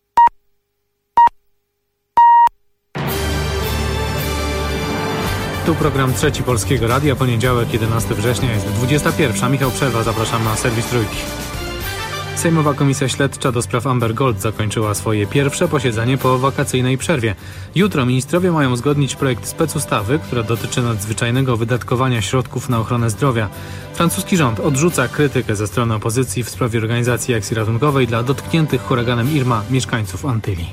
Tu program Trzeci Polskiego Radia, poniedziałek 11 września, jest 21. Michał Przerwa, zapraszam na serwis Trójki. Sejmowa Komisja Śledcza do spraw Amber Gold zakończyła swoje pierwsze posiedzenie po wakacyjnej przerwie. Jutro ministrowie mają uzgodnić projekt specustawy, która dotyczy nadzwyczajnego wydatkowania środków na ochronę zdrowia. Francuski rząd odrzuca krytykę ze strony opozycji w sprawie organizacji akcji ratunkowej dla dotkniętych huraganem Irma mieszkańców Antylii.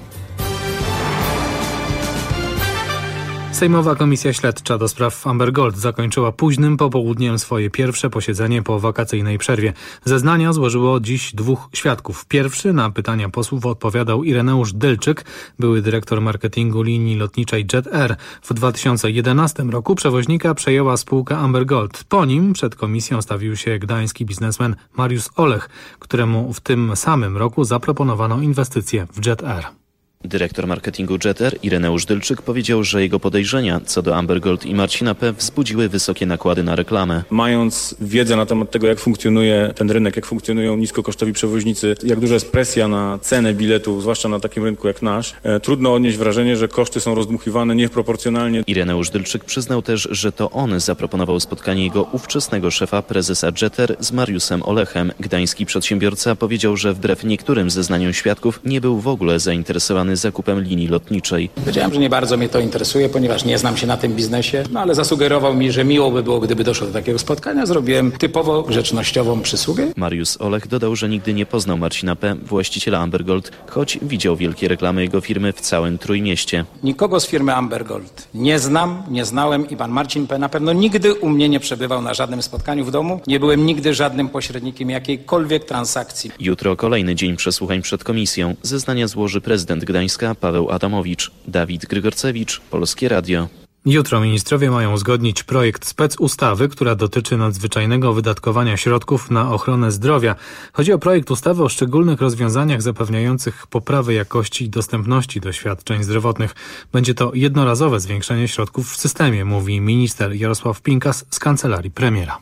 Sejmowa Komisja Śledcza do spraw Amber Gold zakończyła późnym popołudniem swoje pierwsze posiedzenie po wakacyjnej przerwie. Zeznania złożyło dziś dwóch świadków. Pierwszy na pytania posłów odpowiadał Ireneusz Dylczyk, były dyrektor marketingu linii lotniczej Jet Air. W 2011 roku przewoźnika przejęła spółka Amber Gold. Po nim przed komisją stawił się gdański biznesmen Mariusz Olech, któremu w tym samym roku zaproponowano inwestycje w Jet Air. Dyrektor marketingu Jet Air Ireneusz Dylczyk powiedział, że jego podejrzenia co do Amber Gold i Marcina P. wzbudziły wysokie nakłady na reklamę. Mając wiedzę na temat tego, jak funkcjonuje ten rynek, jak funkcjonują niskokosztowi przewoźnicy, jak duża jest presja na cenę biletów, zwłaszcza na takim rynku jak nasz, trudno odnieść wrażenie, że koszty są rozdmuchiwane nieproporcjonalnie. Ireneusz Dylczyk przyznał też, że to on zaproponował spotkanie jego ówczesnego szefa, prezesa Jet Air z Mariuszem Olechem. Gdański przedsiębiorca powiedział, że wbrew niektórym zeznaniom świadków nie był w ogóle zainteresowany zakupem linii lotniczej. Powiedziałem, że nie bardzo mnie to interesuje, ponieważ nie znam się na tym biznesie, ale zasugerował mi, że miło by było, gdyby doszło do takiego spotkania. Zrobiłem typowo grzecznościową przysługę. Mariusz Olech dodał, że nigdy nie poznał Marcina P., właściciela Amber Gold, choć widział wielkie reklamy jego firmy w całym Trójmieście. Nikogo z firmy Amber Gold nie znam, nie znałem i pan Marcin P. na pewno nigdy u mnie nie przebywał na żadnym spotkaniu w domu. Nie byłem nigdy żadnym pośrednikiem jakiejkolwiek transakcji. Jutro kolejny dzień przesłuchań przed komisją. Zeznania złoży prezydent Gdańska Paweł Adamowicz. Dawid Grygorcewicz, Polskie Radio. Jutro ministrowie mają uzgodnić projekt specustawy, która dotyczy nadzwyczajnego wydatkowania środków na ochronę zdrowia. Chodzi o projekt ustawy o szczególnych rozwiązaniach zapewniających poprawę jakości i dostępności do świadczeń zdrowotnych. Będzie to jednorazowe zwiększenie środków w systemie, mówi minister Jarosław Pinkas z kancelarii premiera. W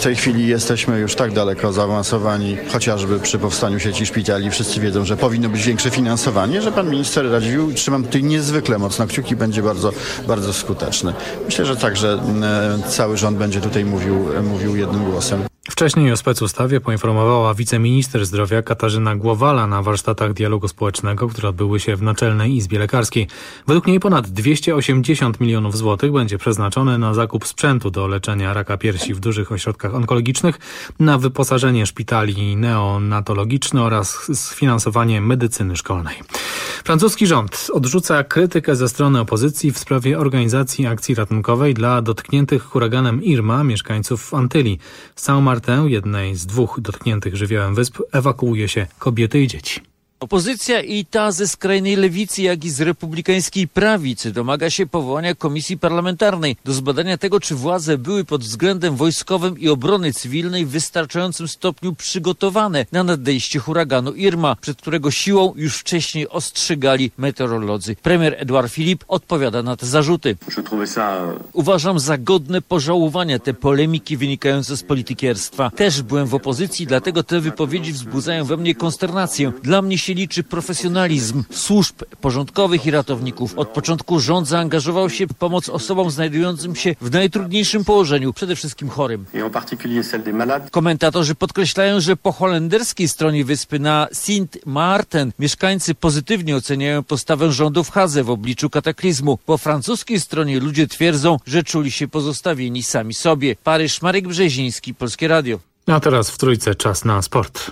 tej chwili jesteśmy już tak daleko zaawansowani, chociażby przy powstaniu sieci szpitali. Wszyscy wiedzą, że powinno być większe finansowanie, że pan minister Radziwiłł, trzymam tutaj niezwykle mocno kciuki, będzie bardzo, bardzo skuteczny. Myślę, że także cały rząd będzie tutaj mówił jednym głosem. Wcześniej o specustawie poinformowała wiceminister zdrowia Katarzyna Głowala na warsztatach dialogu społecznego, które odbyły się w Naczelnej Izbie Lekarskiej. Według niej ponad 280 milionów złotych będzie przeznaczone na zakup sprzętu do leczenia raka piersi w dużych ośrodkach onkologicznych, na wyposażenie szpitali neonatologicznych oraz sfinansowanie medycyny szkolnej. Francuski rząd odrzuca krytykę ze strony opozycji w sprawie organizacji akcji ratunkowej dla dotkniętych huraganem Irma mieszkańców Antylii. Z Saint-Martin, jednej z 2 dotkniętych żywiołem wysp, ewakuuje się kobiety i dzieci. Opozycja i ta ze skrajnej lewicy, jak i z republikańskiej prawicy domaga się powołania komisji parlamentarnej do zbadania tego, czy władze były pod względem wojskowym i obrony cywilnej w wystarczającym stopniu przygotowane na nadejście huraganu Irma, przed którego siłą już wcześniej ostrzegali meteorolodzy. Premier Edouard Philippe odpowiada na te zarzuty. Uważam za godne pożałowania te polemiki wynikające z politykierstwa. Też byłem w opozycji, dlatego te wypowiedzi wzbudzają we mnie konsternację. Dla mnie się liczy profesjonalizm służb porządkowych i ratowników. Od początku rząd zaangażował się w pomoc osobom znajdującym się w najtrudniejszym położeniu, przede wszystkim chorym. Komentatorzy podkreślają, że po holenderskiej stronie wyspy na Sint-Maarten mieszkańcy pozytywnie oceniają postawę rządu w Hadze w obliczu kataklizmu. Po francuskiej stronie ludzie twierdzą, że czuli się pozostawieni sami sobie. Paryż, Marek Brzeziński, Polskie Radio. A teraz w Trójce czas na sport.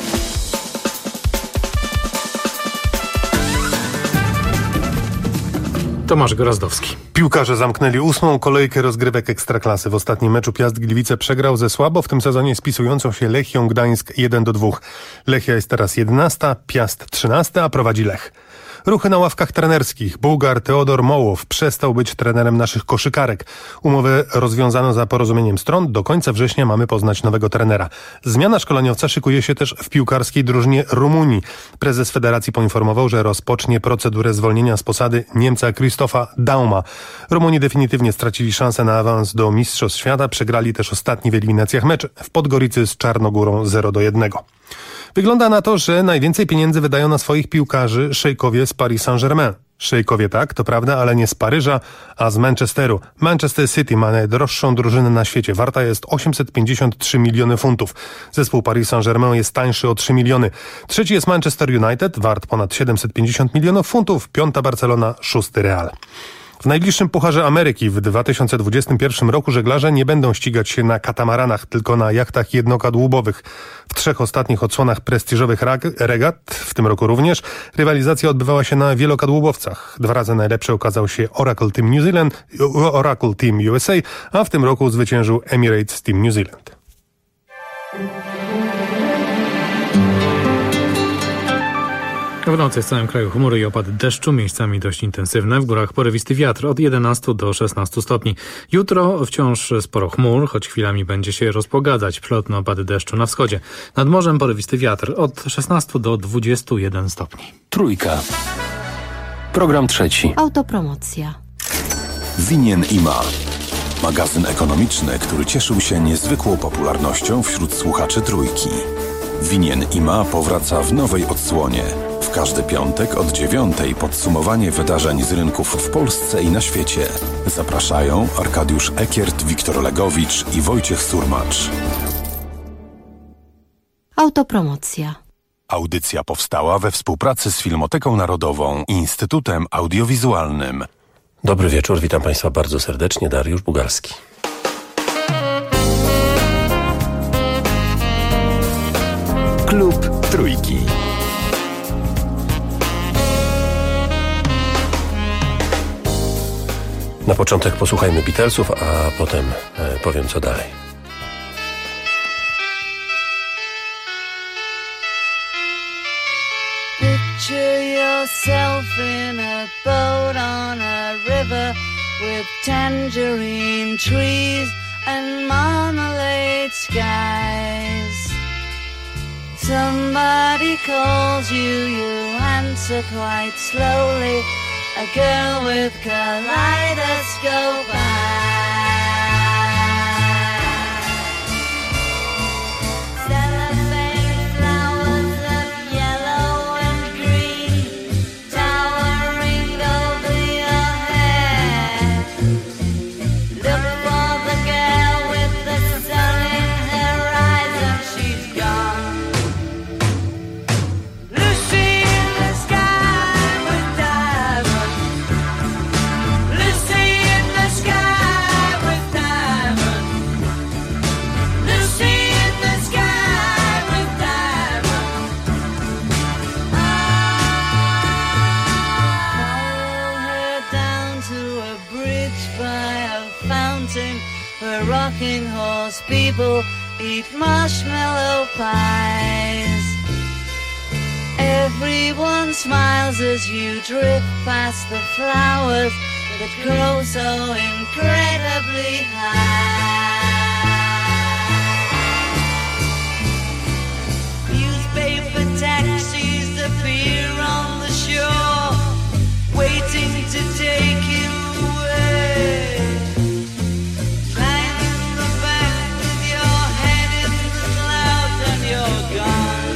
Tomasz Gorazdowski. Piłkarze zamknęli 8. kolejkę rozgrywek Ekstraklasy. W ostatnim meczu Piast Gliwice przegrał ze słabo w tym sezonie spisującą się Lechią Gdańsk 1-2. Lechia jest teraz 11, Piast 13, a prowadzi Lech. Ruchy na ławkach trenerskich. Bułgar Teodor Mołow przestał być trenerem naszych koszykarek. Umowę rozwiązano za porozumieniem stron. Do końca września mamy poznać nowego trenera. Zmiana szkoleniowca szykuje się też w piłkarskiej drużynie Rumunii. Prezes federacji poinformował, że rozpocznie procedurę zwolnienia z posady Niemca Krzysztofa Dauma. Rumuni definitywnie stracili szansę na awans do Mistrzostw Świata. Przegrali też ostatni w eliminacjach mecz w Podgoricy z Czarnogórą 0-1. Wygląda na to, że najwięcej pieniędzy wydają na swoich piłkarzy szejkowie z Paris Saint-Germain. Szejkowie tak, to prawda, ale nie z Paryża, a z Manchesteru. Manchester City ma najdroższą drużynę na świecie. Warta jest 853 miliony funtów. Zespół Paris Saint-Germain jest tańszy o 3 miliony. Trzeci jest Manchester United, wart ponad 750 milionów funtów. 5. Barcelona, 6. Real. W najbliższym Pucharze Ameryki w 2021 roku żeglarze nie będą ścigać się na katamaranach, tylko na jachtach jednokadłubowych. W 3 ostatnich odsłonach prestiżowych regat, w tym roku również, rywalizacja odbywała się na wielokadłubowcach. 2 razy najlepszy okazał się Oracle Team New Zealand, Oracle Team USA, a w tym roku zwyciężył Emirates Team New Zealand. W nocy w całym kraju chmury i opady deszczu, miejscami dość intensywne. W górach porywisty wiatr od 11 do 16 stopni. Jutro wciąż sporo chmur, choć chwilami będzie się rozpogadzać. Przelotne opady deszczu na wschodzie. Nad morzem porywisty wiatr od 16 do 21 stopni. Trójka. Program trzeci. Autopromocja. Winien i ma. Magazyn ekonomiczny, który cieszył się niezwykłą popularnością wśród słuchaczy Trójki. Winien i ma powraca w nowej odsłonie. W każdy piątek od 9:00 podsumowanie wydarzeń z rynków w Polsce i na świecie. Zapraszają Arkadiusz Ekiert, Wiktor Legowicz i Wojciech Surmacz. Autopromocja. Audycja powstała we współpracy z Filmoteką Narodową i Instytutem Audiowizualnym. Dobry wieczór, witam Państwa bardzo serdecznie, Dariusz Bugalski. Klub Trójki. Na początek posłuchajmy Beatlesów, a potem powiem co dalej. Picture yourself in a boat on a river with tangerine trees and marmalade skies. Somebody calls you, you answer quite slowly. A girl with kaleidoscope eyes. mountain where rocking horse people eat marshmallow pies. Everyone smiles as you drift past the flowers that grow so incredibly high. Newspaper taxis appear on the shore, waiting to take you away. Climb in the back with your head in the clouds and you're gone.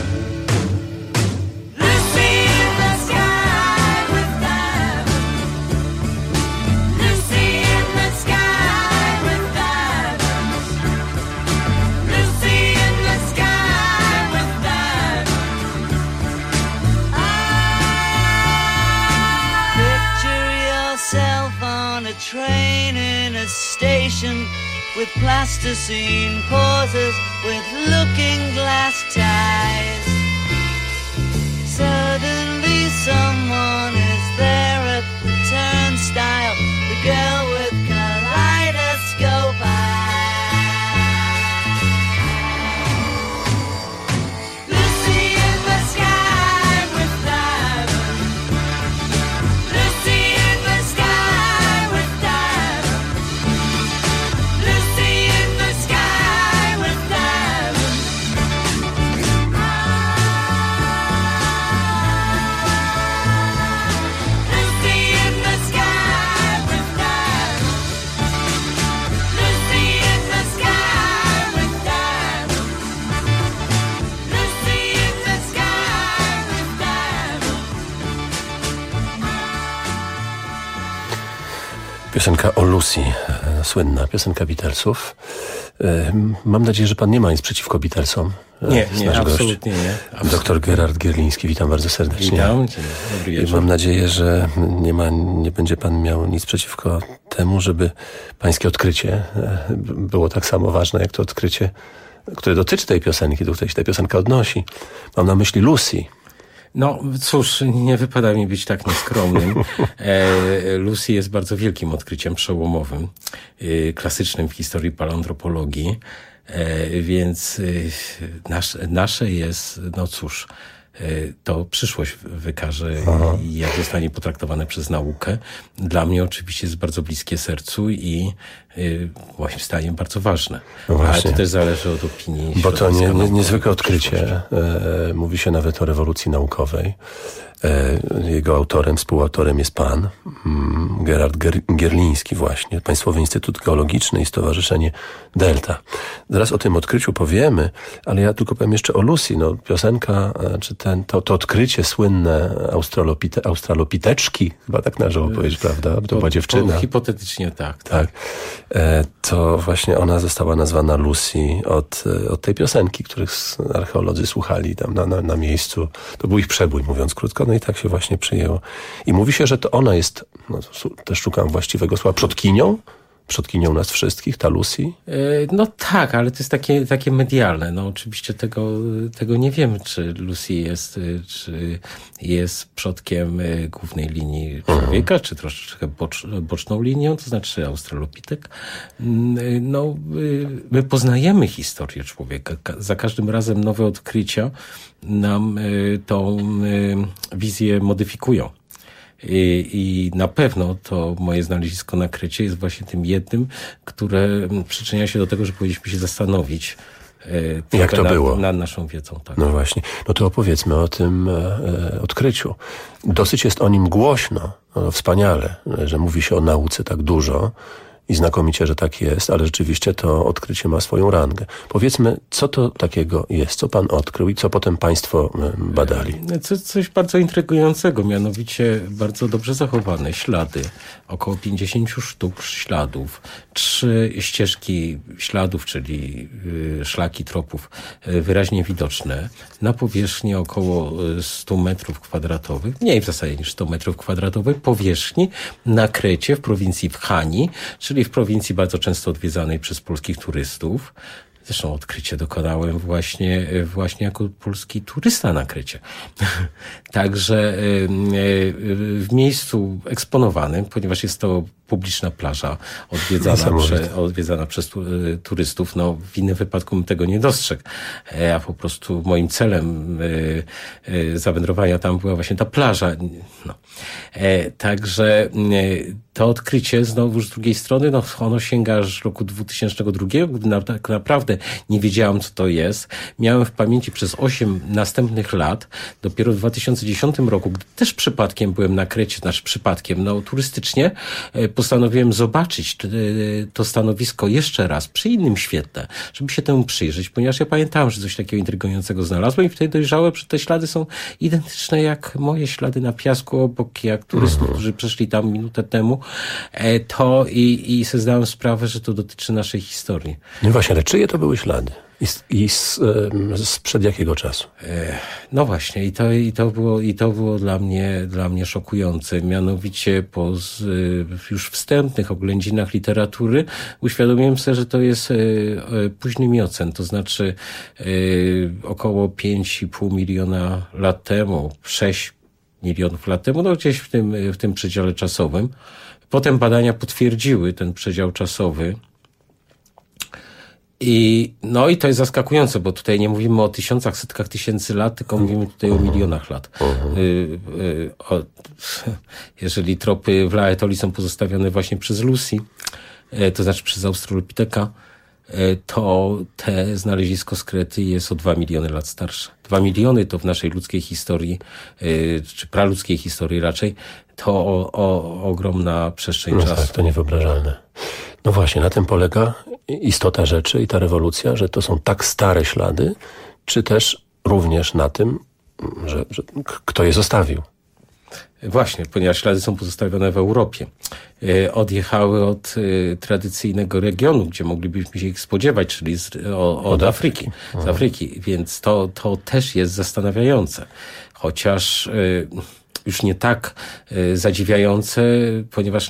Lucy in the sky with diamonds. Lucy in the sky with diamonds. Lucy in the sky with diamonds. Picture yourself on a train in a station with plasticine pauses with looking glass ties. Suddenly someone is there at the turnstile, the girl with kaleidoscope eyes. Lucy in the sky with diamonds. Lucy in the sky with diamonds. Lucy in the sky with diamonds. Lucy in the sky with diamonds. Lucy in the sky with diamonds. Lucy in the sky with diamonds. Piosenka o Lucy, słynna piosenka Beatlesów. Mam nadzieję, że pan nie ma nic przeciwko Beatlesom. Nie, Nasz absolutnie gość, nie. Doktor Gerard Gierliński, witam bardzo serdecznie. Witam, dobry wieczór. Mam nadzieję, że nie będzie pan miał nic przeciwko temu, żeby pańskie odkrycie było tak samo ważne, jak to odkrycie, które dotyczy tej piosenki, do której się ta piosenka odnosi. Mam na myśli Lucy. No cóż, nie wypada mi być tak nieskromnym. Lucy jest bardzo wielkim odkryciem przełomowym, klasycznym w historii paleoantropologii, więc nasze jest, no cóż, to przyszłość wykaże, jak zostanie potraktowane przez naukę. Dla mnie oczywiście jest bardzo bliskie sercu i moim zdaniem bardzo ważne. No ale to też zależy od opinii. Bo to niezwykłe odkrycie. Mówi się nawet o rewolucji naukowej. Jego autorem, współautorem jest pan Gerard Gierliński właśnie, Państwowy Instytut Geologiczny i Stowarzyszenie Delta. Zaraz o tym odkryciu powiemy, ale ja tylko powiem jeszcze o Lucy. No, piosenka, czy to odkrycie słynne australopiteczki, chyba tak należało powiedzieć, prawda? To była dziewczyna. Hipotetycznie tak. To właśnie ona została nazwana Lucy od tej piosenki, których archeolodzy słuchali tam na miejscu. To był ich przebój, mówiąc krótko. No i tak się właśnie przyjęło. I mówi się, że to ona jest, no też szukam właściwego słowa, przodkinią nas wszystkich, ta Lucy? No tak, ale to jest takie medialne. No oczywiście tego nie wiemy, czy Lucy jest przodkiem głównej linii człowieka, czy troszeczkę boczną linią, to znaczy australopitek. No, my poznajemy historię człowieka. Za każdym razem nowe odkrycia nam tą wizję modyfikują. I na pewno to moje znalezisko na Krecie jest właśnie tym jednym, które przyczynia się do tego, że powinniśmy się zastanowić jak to było nad naszą wiedzą. Tak. No właśnie. No to opowiedzmy o tym odkryciu. Dosyć jest o nim głośno, wspaniale, że mówi się o nauce tak dużo i znakomicie, że tak jest, ale rzeczywiście to odkrycie ma swoją rangę. Powiedzmy, co to takiego jest, co pan odkrył i co potem państwo badali? Coś bardzo intrygującego, mianowicie bardzo dobrze zachowane ślady, około 50 sztuk śladów, 3 ścieżki śladów, czyli szlaki tropów wyraźnie widoczne na powierzchni około 100 metrów kwadratowych, mniej w zasadzie niż 100 metrów kwadratowych powierzchni na Krecie w prowincji Phani, czyli w prowincji bardzo często odwiedzanej przez polskich turystów. Zresztą odkrycie dokonałem właśnie jako polski turysta na Krecie. Także w miejscu eksponowanym, ponieważ jest to publiczna plaża odwiedzana przez turystów. No, w innym wypadku bym tego nie dostrzegł. A po prostu moim celem zawędrowania tam była właśnie ta plaża. No. Także to odkrycie znowu z drugiej strony, no, ono sięga aż roku 2002, gdy tak naprawdę nie wiedziałam, co to jest. Miałem w pamięci przez 8 następnych lat, dopiero w 2010 roku, gdy też przypadkiem byłem na Krecie, turystycznie, postanowiłem zobaczyć to stanowisko jeszcze raz, przy innym świetle, żeby się temu przyjrzeć, ponieważ ja pamiętałem, że coś takiego intrygującego znalazłem i wtedy dojrzałem, że te ślady są identyczne jak moje ślady na piasku obok, jak turystów, którzy przeszli tam minutę temu, i sobie zdałem sprawę, że to dotyczy naszej historii. No właśnie, ale czyje to były ślady? I sprzed jakiego czasu? No właśnie, i to było dla mnie szokujące. Mianowicie po już wstępnych oględzinach literatury uświadomiłem sobie, że to jest późny miocen, to znaczy około 5,5 miliona lat temu, 6 milionów lat temu, no gdzieś w tym przedziale czasowym. Potem badania potwierdziły ten przedział czasowy. I to jest zaskakujące, bo tutaj nie mówimy o tysiącach, setkach tysięcy lat, tylko mówimy tutaj o milionach lat. Jeżeli tropy w Laetoli są pozostawione właśnie przez Lucy, to znaczy przez Australopiteka, to te znalezisko z Krety jest o 2 miliony lat starsze. 2 miliony to w naszej ludzkiej historii, czy praludzkiej historii raczej, to ogromna przestrzeń czasu. Tak, to niewyobrażalne. No właśnie, na tym polega istota rzeczy i ta rewolucja, że to są tak stare ślady, czy też również na tym, że kto je zostawił. Właśnie, ponieważ ślady są pozostawione w Europie. Odjechały od tradycyjnego regionu, gdzie moglibyśmy się ich spodziewać, czyli od Afryki. Z Afryki, więc to też jest zastanawiające. Chociaż już nie tak zadziwiające, ponieważ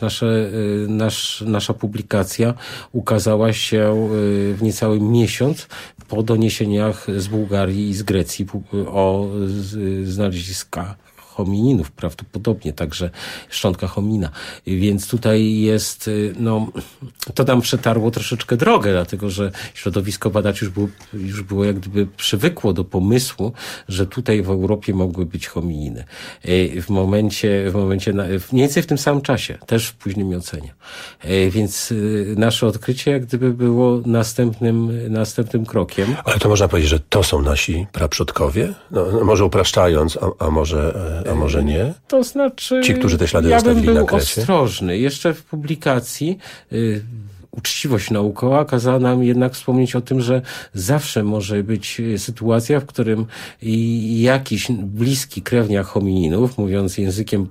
nasza publikacja ukazała się w niecały miesiąc po doniesieniach z Bułgarii i z Grecji o znaleziskach homininów, prawdopodobnie także szczątka hominina. Więc tutaj jest, to nam przetarło troszeczkę drogę, dlatego że środowisko badaczy już było jak gdyby przywykło do pomysłu, że tutaj w Europie mogły być homininy. W momencie mniej więcej w tym samym czasie, też w późnym miocenie. Więc nasze odkrycie jak gdyby było następnym krokiem. Ale to można powiedzieć, że to są nasi praprzodkowie? No, może upraszczając, a może nie? To znaczy, ci, którzy te ślady zostawili na Krecie? Ja bym był ostrożny. Jeszcze w publikacji uczciwość naukowa kazała nam jednak wspomnieć o tym, że zawsze może być sytuacja, w którym jakiś bliski krewniak homininów, mówiąc językiem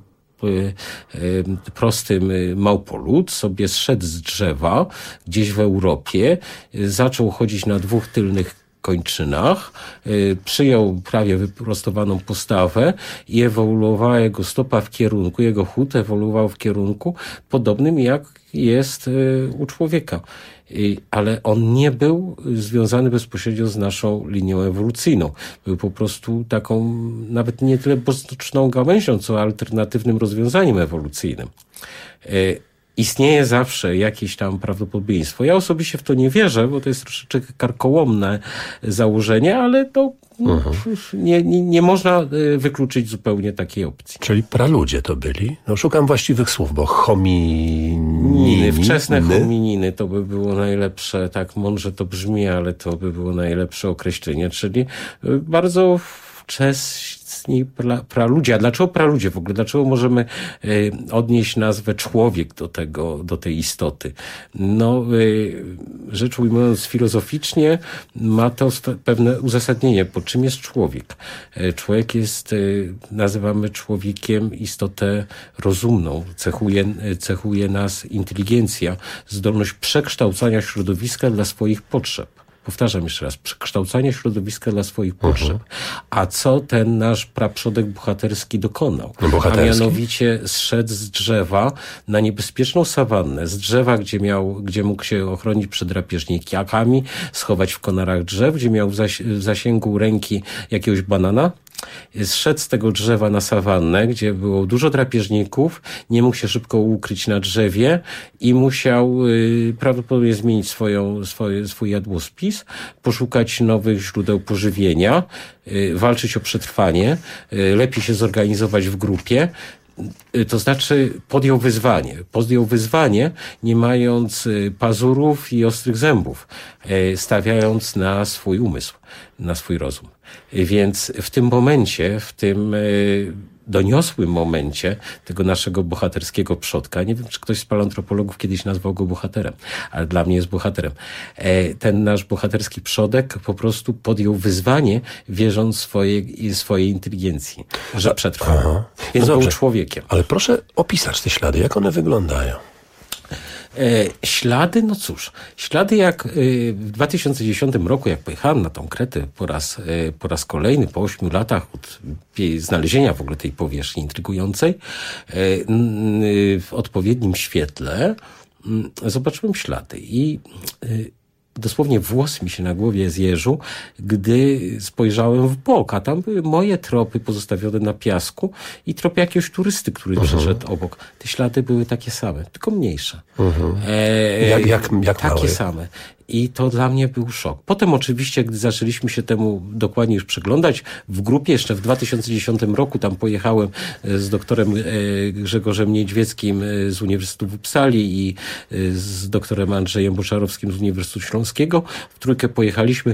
prostym, małpolud sobie zszedł z drzewa gdzieś w Europie, zaczął chodzić na 2 tylnych kończynach, przyjął prawie wyprostowaną postawę i ewoluowała jego stopa w kierunku, jego chód ewoluował w kierunku podobnym jak jest u człowieka. Ale on nie był związany bezpośrednio z naszą linią ewolucyjną. Był po prostu taką, nawet nie tyle boczną gałęzią, co alternatywnym rozwiązaniem ewolucyjnym. Istnieje zawsze jakieś tam prawdopodobieństwo. Ja osobiście w to nie wierzę, bo to jest troszeczkę karkołomne założenie, ale to nie można wykluczyć zupełnie takiej opcji. Czyli praludzie to byli? No, szukam właściwych słów, bo homininy. Wczesne homininy to by było najlepsze, tak mądrze to brzmi, ale to by było najlepsze określenie, czyli bardzo wczesni praludzie. A dlaczego praludzie w ogóle? Dlaczego możemy odnieść nazwę człowiek do tej istoty? Rzecz ujmując filozoficznie, ma to pewne uzasadnienie. Po czym jest człowiek? Człowiek jest, nazywamy człowiekiem istotę rozumną. Cechuje nas inteligencja, zdolność przekształcania środowiska dla swoich potrzeb. Powtarzam jeszcze raz, przekształcanie środowiska dla swoich potrzeb. A co ten nasz praprzodek bohaterski dokonał? A mianowicie zszedł z drzewa na niebezpieczną sawannę, z drzewa, gdzie mógł się ochronić przed drapieżnikami, schować w konarach drzew, gdzie miał w zasięgu ręki jakiegoś banana, Zszedł z tego drzewa na sawannę, gdzie było dużo drapieżników, nie mógł się szybko ukryć na drzewie i musiał prawdopodobnie zmienić swój jadłospis, poszukać nowych źródeł pożywienia, walczyć o przetrwanie, lepiej się zorganizować w grupie. To znaczy podjął wyzwanie, nie mając pazurów i ostrych zębów, stawiając na swój umysł, na swój rozum. Więc w tym momencie, w tym doniosłym momencie tego naszego bohaterskiego przodka, nie wiem, czy ktoś z paleoantropologów kiedyś nazwał go bohaterem, ale dla mnie jest bohaterem. Ten nasz bohaterski przodek po prostu podjął wyzwanie, wierząc swojej inteligencji, że przetrwał. Więc był człowiekiem. Ale proszę opisać te ślady, jak one wyglądają. Ślady, no cóż, ślady jak w 2010 roku, jak pojechałem na tą Kretę po raz kolejny, po 8 latach od znalezienia w ogóle tej powierzchni intrygującej, w odpowiednim świetle zobaczyłem ślady i dosłownie włos mi się na głowie zjeżył, gdy spojrzałem w bok, a tam były moje tropy pozostawione na piasku i tropy jakiegoś turysty, który przeszedł obok. Te ślady były takie same, tylko mniejsze. Jak takie małe? same. I to dla mnie był szok. Potem oczywiście, gdy zaczęliśmy się temu dokładnie już przyglądać, w grupie jeszcze w 2010 roku tam pojechałem z doktorem Grzegorzem Niedźwieckim z Uniwersytetu w Uppsali i z doktorem Andrzejem Boczarowskim z Uniwersytetu Śląskiego. W trójkę pojechaliśmy.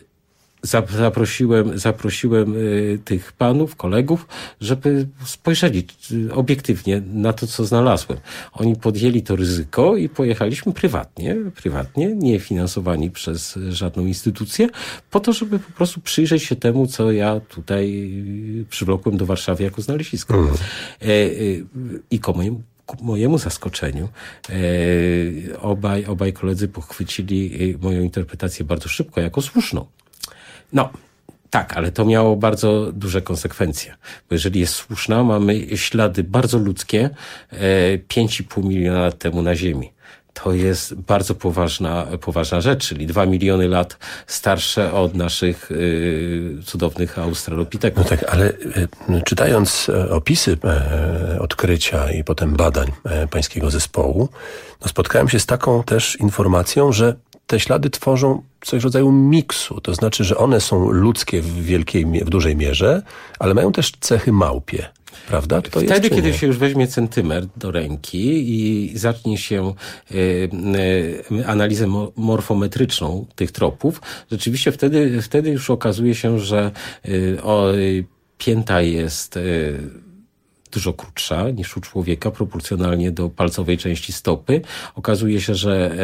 Zaprosiłem tych panów, kolegów, żeby spojrzeli obiektywnie na to, co znalazłem. Oni podjęli to ryzyko i pojechaliśmy prywatnie, nie finansowani przez żadną instytucję, po to, żeby po prostu przyjrzeć się temu, co ja tutaj przywlokłem do Warszawy jako znalezisko. I ku mojemu zaskoczeniu obaj koledzy pochwycili moją interpretację bardzo szybko, jako słuszną. No, tak, ale to miało bardzo duże konsekwencje. Bo jeżeli jest słuszna, mamy ślady bardzo ludzkie 5,5 miliona lat temu na Ziemi. To jest bardzo poważna rzecz, czyli 2 miliony lat starsze od naszych cudownych australopiteków. No tak, ale czytając opisy odkrycia i potem badań pańskiego zespołu, no spotkałem się z taką też informacją, że te ślady tworzą coś w rodzaju miksu. To znaczy, że one są ludzkie w dużej mierze, ale mają też cechy małpie. Prawda? To wtedy, kiedy się już weźmie centymetr do ręki i zacznie się analizę morfometryczną tych tropów, rzeczywiście wtedy już okazuje się, że pięta jest dużo krótsza niż u człowieka, proporcjonalnie do palcowej części stopy. Okazuje się, że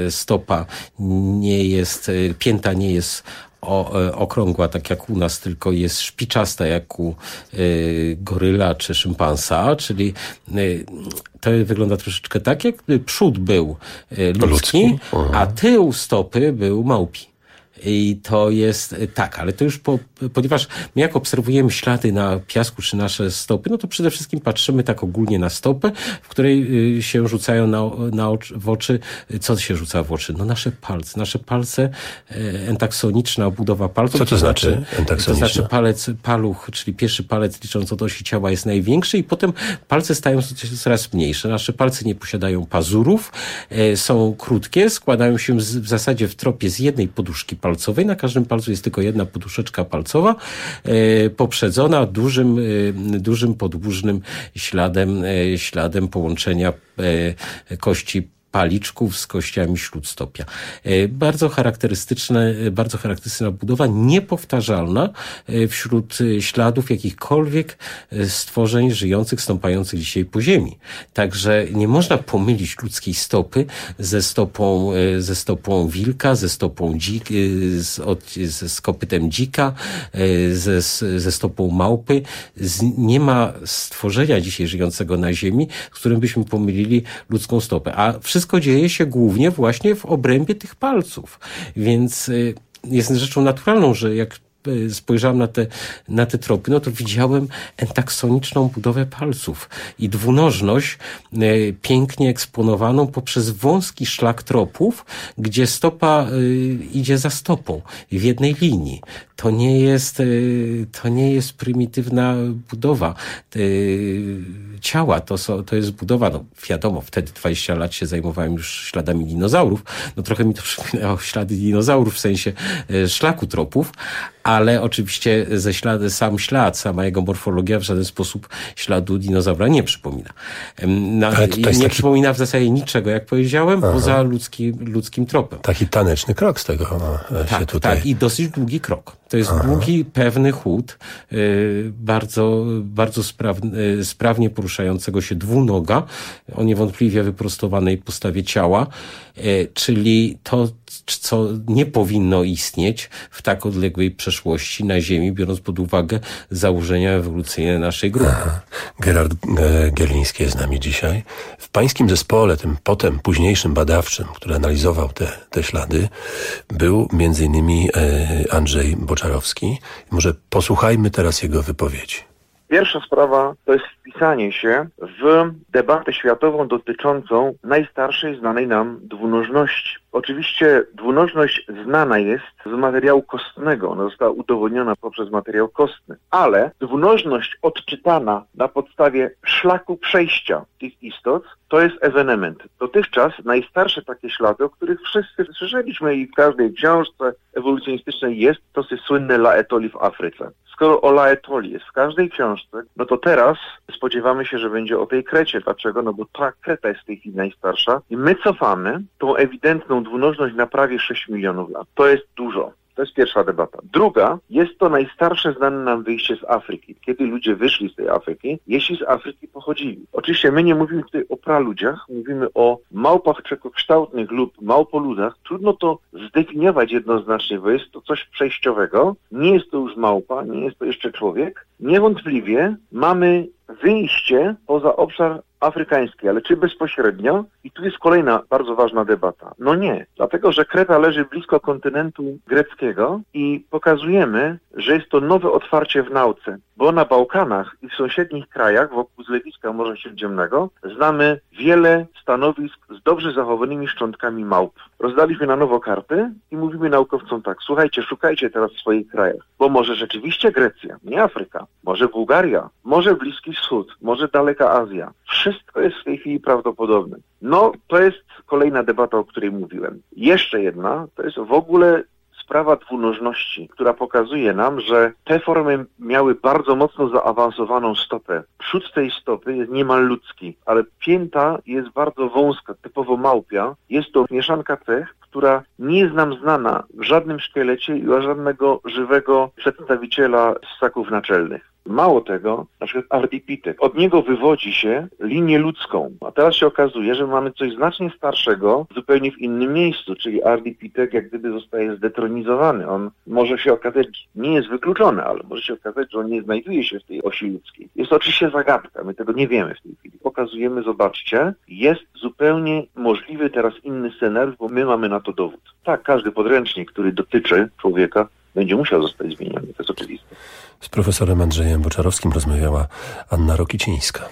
pięta nie jest okrągła, tak jak u nas, tylko jest szpiczasta, jak u goryla czy szympansa, czyli to wygląda troszeczkę tak, jakby przód był ludzki, a tył stopy był małpi. I to jest tak, ale to już ponieważ my jak obserwujemy ślady na piasku czy nasze stopy, no to przede wszystkim patrzymy tak ogólnie na stopę, w której się rzucają w oczy. Co się rzuca w oczy? No nasze palce, entaksoniczna budowa palców. Co to znaczy entaksoniczna? To znaczy paluch, czyli pierwszy palec licząc od osi ciała jest największy i potem palce stają się coraz mniejsze. Nasze palce nie posiadają pazurów, są krótkie, składają się w zasadzie w tropie z jednej poduszki palcowej. Na każdym palcu jest tylko jedna poduszeczka palcowa, poprzedzona dużym podłużnym śladem połączenia kości paliczków z kościami śródstopia. Bardzo charakterystyczna budowa, niepowtarzalna wśród śladów jakichkolwiek stworzeń żyjących, stąpających dzisiaj po ziemi. Także nie można pomylić ludzkiej stopy ze stopą wilka, ze stopą z kopytem dzika, ze stopą małpy. Nie ma stworzenia dzisiaj żyjącego na ziemi, z którym byśmy pomylili ludzką stopę. A wszystko dzieje się głównie właśnie w obrębie tych palców. Więc jest rzeczą naturalną, że jak spojrzałem na te tropy, no to widziałem entaksoniczną budowę palców i dwunożność pięknie eksponowaną poprzez wąski szlak tropów, gdzie stopa idzie za stopą w jednej linii. To nie jest prymitywna budowa ciała, to jest budowa, no wiadomo, wtedy 20 lat się zajmowałem już śladami dinozaurów, no trochę mi to przypominało ślady dinozaurów w sensie szlaku tropów, ale oczywiście sama jego morfologia w żaden sposób śladu dinozaura nie przypomina. Nie przypomina w zasadzie niczego, jak powiedziałem, poza ludzkim tropem. Taki taneczny krok z tego się tutaj... Tak, i dosyć długi krok. To jest długi, pewny chód, bardzo, bardzo sprawnie poruszającego się dwunoga, o niewątpliwie wyprostowanej postawie ciała, czyli to, co nie powinno istnieć w tak odległej przeszłości na Ziemi, biorąc pod uwagę założenia ewolucyjne naszej grupy. Gerard Gerliński jest z nami dzisiaj. W pańskim zespole, tym potem późniejszym badawczym, który analizował te ślady, był między innymi Andrzej Boczarowski. Może posłuchajmy teraz jego wypowiedzi. Pierwsza sprawa to jest wpisanie się w debatę światową dotyczącą najstarszej znanej nam dwunożności. Oczywiście dwunożność znana jest z materiału kostnego, ona została udowodniona poprzez materiał kostny, ale dwunożność odczytana na podstawie szlaku przejścia tych istot to jest ewenement. Dotychczas najstarsze takie ślady, o których wszyscy słyszeliśmy i w każdej książce ewolucjonistycznej jest, to jest słynne Laetoli w Afryce. Skoro o Laetoli jest w każdej książce, no to teraz spodziewamy się, że będzie o tej Krecie. Dlaczego? No bo ta Kreta jest w tej chwili najstarsza i my cofamy tą ewidentną dwunożność na prawie 6 milionów lat. To jest dużo. To jest pierwsza debata. Druga, jest to najstarsze znane nam wyjście z Afryki. Kiedy ludzie wyszli z tej Afryki, jeśli z Afryki pochodzili. Oczywiście my nie mówimy tutaj o praludziach, mówimy o małpach czekokształtnych lub małpoludach. Trudno to zdefiniować jednoznacznie, bo jest to coś przejściowego. Nie jest to już małpa, nie jest to jeszcze człowiek. Niewątpliwie mamy wyjście poza obszar afrykański, ale czy bezpośrednio? I tu jest kolejna bardzo ważna debata. No nie, dlatego że Kreta leży blisko kontynentu greckiego i pokazujemy, że jest to nowe otwarcie w nauce, bo na Bałkanach i w sąsiednich krajach wokół zlewiska Morza Śródziemnego znamy wiele stanowisk z dobrze zachowanymi szczątkami małp. Rozdaliśmy na nowo karty i mówimy naukowcom tak, słuchajcie, szukajcie teraz w swoich krajach, bo może rzeczywiście Grecja, nie Afryka, może Bułgaria, może Bliski Wschód, może daleka Azja. Wszystko jest w tej chwili prawdopodobne. No, to jest kolejna debata, o której mówiłem. Jeszcze jedna, to jest w ogóle sprawa dwunożności, która pokazuje nam, że te formy miały bardzo mocno zaawansowaną stopę. Przód tej stopy jest niemal ludzki, ale pięta jest bardzo wąska, typowo małpia. Jest to mieszanka cech, która nie jest nam znana w żadnym szkielecie i u żadnego żywego przedstawiciela ssaków naczelnych. Mało tego, na przykład Ardipitek, od niego wywodzi się linię ludzką, a teraz się okazuje, że mamy coś znacznie starszego zupełnie w innym miejscu, czyli Ardipitek jak gdyby zostaje zdetronizowany. On może się okazać, nie jest wykluczony, ale może się okazać, że on nie znajduje się w tej osi ludzkiej. Jest to oczywiście zagadka, my tego nie wiemy w tej chwili. Pokazujemy, zobaczcie, jest zupełnie możliwy teraz inny scenariusz, bo my mamy na to dowód. Tak, każdy podręcznik, który dotyczy człowieka, będzie musiał zostać zmieniony, to jest oczywiste. Z profesorem Andrzejem Boczarowskim rozmawiała Anna Rokicińska.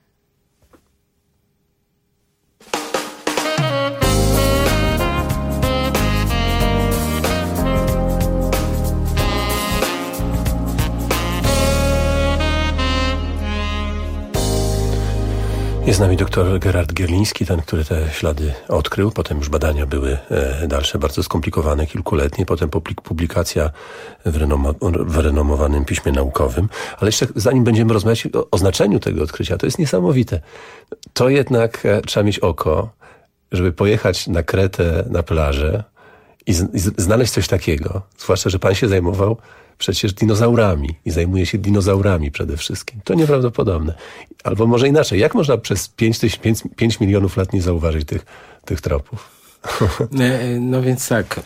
Jest z nami doktor Gerard Gerliński, ten, który te ślady odkrył. Potem już badania były dalsze, bardzo skomplikowane, kilkuletnie. Potem publikacja w renomowanym piśmie naukowym. Ale jeszcze zanim będziemy rozmawiać o znaczeniu tego odkrycia, to jest niesamowite. To jednak trzeba mieć oko, żeby pojechać na Kretę, na plażę i znaleźć coś takiego. Zwłaszcza, że pan się zajmował przecież dinozaurami i zajmuje się dinozaurami przede wszystkim. To nieprawdopodobne. Albo może inaczej, jak można przez 5 milionów lat nie zauważyć tych tropów? No więc tak,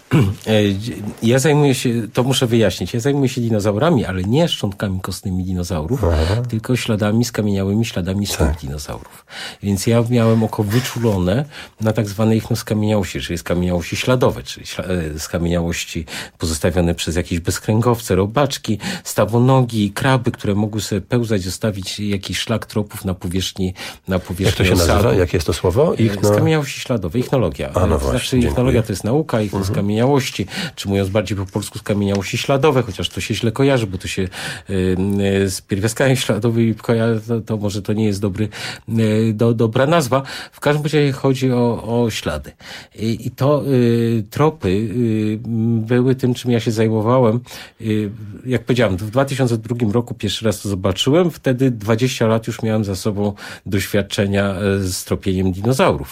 ja zajmuję się, to muszę wyjaśnić, ja zajmuję się dinozaurami, ale nie szczątkami kostnymi dinozaurów, tylko śladami, skamieniałymi śladami stóp dinozaurów. Więc ja miałem oko wyczulone na tak zwane ich skamieniałości, czyli skamieniałości śladowe, czyli skamieniałości pozostawione przez jakieś bezkręgowce, robaczki, stawonogi, kraby, które mogły sobie pełzać, zostawić jakiś szlak tropów na powierzchni Jak to się nazywa? Jakie jest to słowo? Skamieniałości śladowe, ichnologia. Ichnologia to jest nauka, skamieniałości, czy mówiąc bardziej po polsku skamieniałości śladowe, chociaż to się źle kojarzy, bo to się z pierwiastkami śladowymi kojarzy, to może to nie jest dobra nazwa. W każdym razie chodzi o ślady. I to tropy były tym, czym ja się zajmowałem. Jak powiedziałem, w 2002 roku pierwszy raz to zobaczyłem, wtedy 20 lat już miałem za sobą doświadczenia z tropieniem dinozaurów.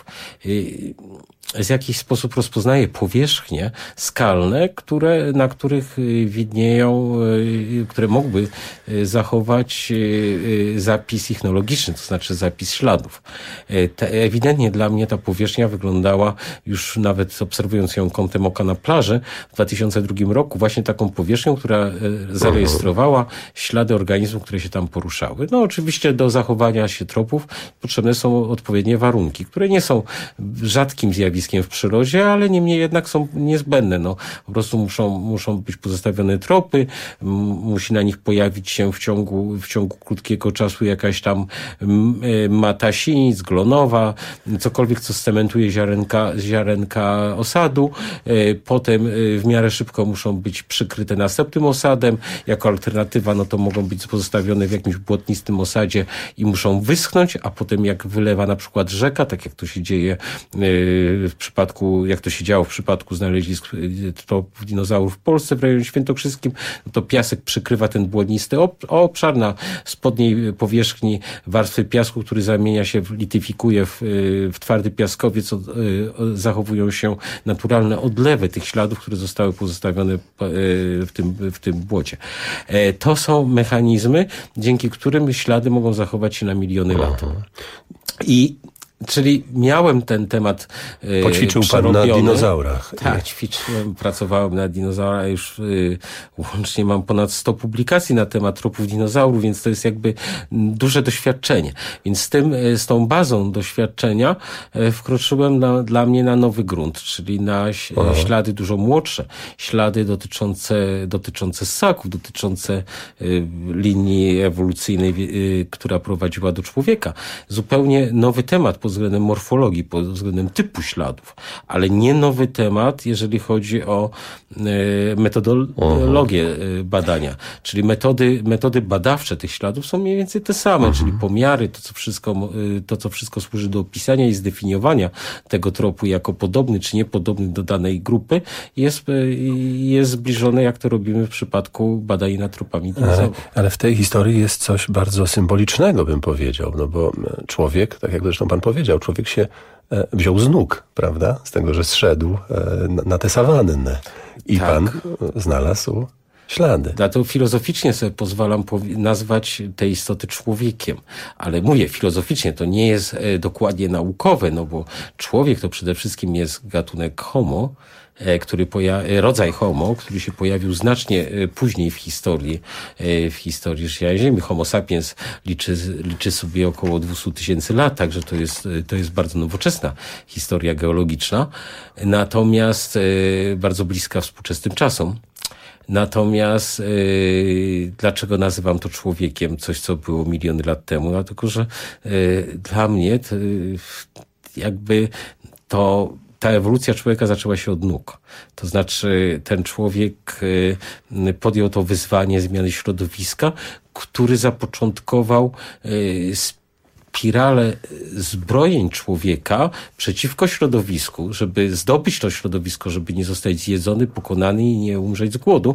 W jakiś sposób rozpoznaje powierzchnie skalne, na których widnieją, które mogły zachować zapis ichnologiczny, to znaczy zapis śladów. Ewidentnie dla mnie ta powierzchnia wyglądała, już nawet obserwując ją kątem oka na plaży w 2002 roku, właśnie taką powierzchnią, która zarejestrowała ślady organizmów, które się tam poruszały. No oczywiście do zachowania się tropów potrzebne są odpowiednie warunki, które nie są rzadkim zjawiskiem w przyrodzie, ale niemniej jednak są niezbędne. No, po prostu muszą być pozostawione tropy, musi na nich pojawić się w ciągu krótkiego czasu jakaś tam mata sinic, glonowa, cokolwiek, co scementuje ziarenka osadu. Potem w miarę szybko muszą być przykryte następnym osadem. Jako alternatywa, no to mogą być pozostawione w jakimś błotnistym osadzie i muszą wyschnąć, a potem jak wylewa na przykład rzeka, tak jak to się dzieje jak to się działo w przypadku znalezisk tropów dinozaurów w Polsce w rejonie świętokrzyskim, no to piasek przykrywa ten błotnisty obszar, na spodniej powierzchni warstwy piasku, który zamienia się, lityfikuje w twardy piaskowiec, zachowują się naturalne odlewy tych śladów, które zostały pozostawione w tym błocie. To są mechanizmy, dzięki którym ślady mogą zachować się na miliony lat. Czyli miałem ten temat Poćwiczył pan na dinozaurach. Tak, ćwiczyłem, pracowałem na dinozaurach. Już łącznie mam ponad 100 publikacji na temat tropów dinozaurów, więc to jest jakby duże doświadczenie. Więc z tą bazą doświadczenia wkroczyłem dla mnie na nowy grunt, czyli na ślady dużo młodsze, ślady dotyczące ssaków, dotyczące linii ewolucyjnej, która prowadziła do człowieka. Zupełnie nowy temat pod względem morfologii, pod względem typu śladów, ale nie nowy temat, jeżeli chodzi o metodologię badania. Czyli metody badawcze tych śladów są mniej więcej te same, czyli pomiary, to co wszystko służy do opisania i zdefiniowania tego tropu jako podobny czy niepodobny do danej grupy, jest zbliżone, jak to robimy w przypadku badań nad tropami dinozaurów. Ale w tej historii jest coś bardzo symbolicznego, bym powiedział, no bo człowiek, tak jak zresztą pan powiedział, człowiek się wziął z nóg, prawda? Z tego, że zszedł na tę sawannę. I tak. Pan znalazł ślady. Dlatego filozoficznie sobie pozwalam nazwać te istoty człowiekiem. Ale mówię, filozoficznie to nie jest dokładnie naukowe, no bo człowiek to przede wszystkim jest gatunek homo, rodzaj homo, który się pojawił znacznie później w historii życia Ziemi. Homo sapiens liczy sobie około 200 000 lat, także to jest bardzo nowoczesna historia geologiczna, natomiast bardzo bliska współczesnym czasom. Natomiast dlaczego nazywam to człowiekiem, coś co było miliony lat temu? Dlatego, że dla mnie ta ewolucja człowieka zaczęła się od nóg. To znaczy ten człowiek podjął to wyzwanie zmiany środowiska, który zapoczątkował spiralę zbrojeń człowieka przeciwko środowisku, żeby zdobyć to środowisko, żeby nie zostać zjedzony, pokonany i nie umrzeć z głodu,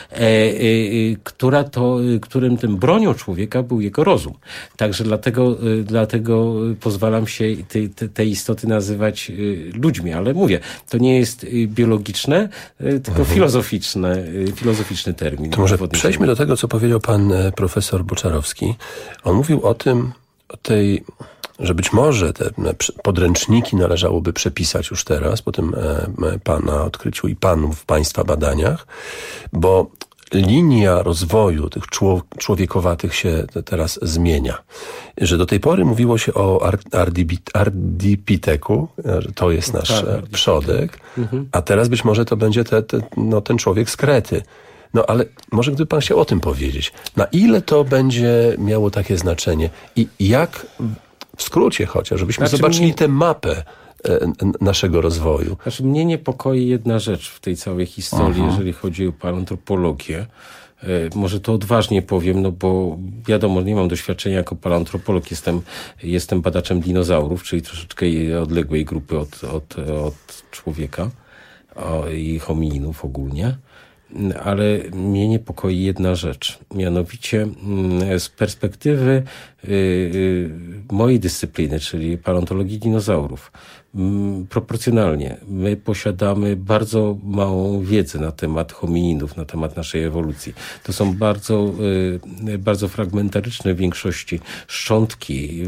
którym tym bronią człowieka był jego rozum. Także dlatego pozwalam się te istoty nazywać ludźmi, ale mówię, to nie jest biologiczne, tylko filozoficzny termin. To może przejdźmy do tego, co powiedział pan profesor Boczarowski. On mówił o tej że być może te podręczniki należałoby przepisać już teraz, po tym pana odkryciu i panów w państwa badaniach, bo linia rozwoju tych człowiekowatych się teraz zmienia. Że do tej pory mówiło się o Ardipiteku, że to jest nasz przodek, a teraz być może to będzie ten człowiek z Krety. No ale może gdyby pan chciał o tym powiedzieć, na ile to będzie miało takie znaczenie i jak, w skrócie chociaż, żebyśmy zobaczyli tę mapę naszego rozwoju. Znaczy mnie niepokoi jedna rzecz w tej całej historii, jeżeli chodzi o paleoantropologię. Może to odważnie powiem, no bo wiadomo, nie mam doświadczenia jako paleoantropolog, jestem badaczem dinozaurów, czyli troszeczkę odległej grupy od człowieka i homininów ogólnie. Ale mnie niepokoi jedna rzecz, mianowicie z perspektywy mojej dyscypliny, czyli paleontologii dinozaurów. Proporcjonalnie my posiadamy bardzo małą wiedzę na temat homininów, na temat naszej ewolucji. To są bardzo fragmentaryczne w większości szczątki,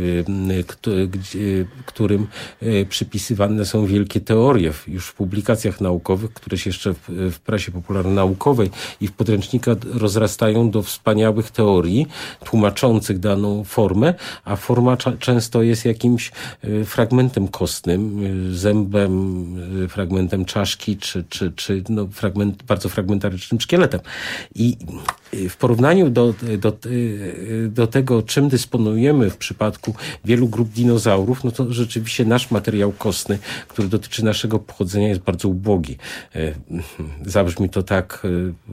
którym przypisywane są wielkie teorie już w publikacjach naukowych, które się jeszcze w prasie popularno-naukowej i w podręcznikach rozrastają do wspaniałych teorii tłumaczących daną formę, a forma często jest jakimś fragmentem kostnym, zębem, fragmentem czaszki, czy bardzo fragmentarycznym szkieletem. I w porównaniu do tego, czym dysponujemy w przypadku wielu grup dinozaurów, no to rzeczywiście nasz materiał kostny, który dotyczy naszego pochodzenia, jest bardzo ubogi. Zabrzmi to tak,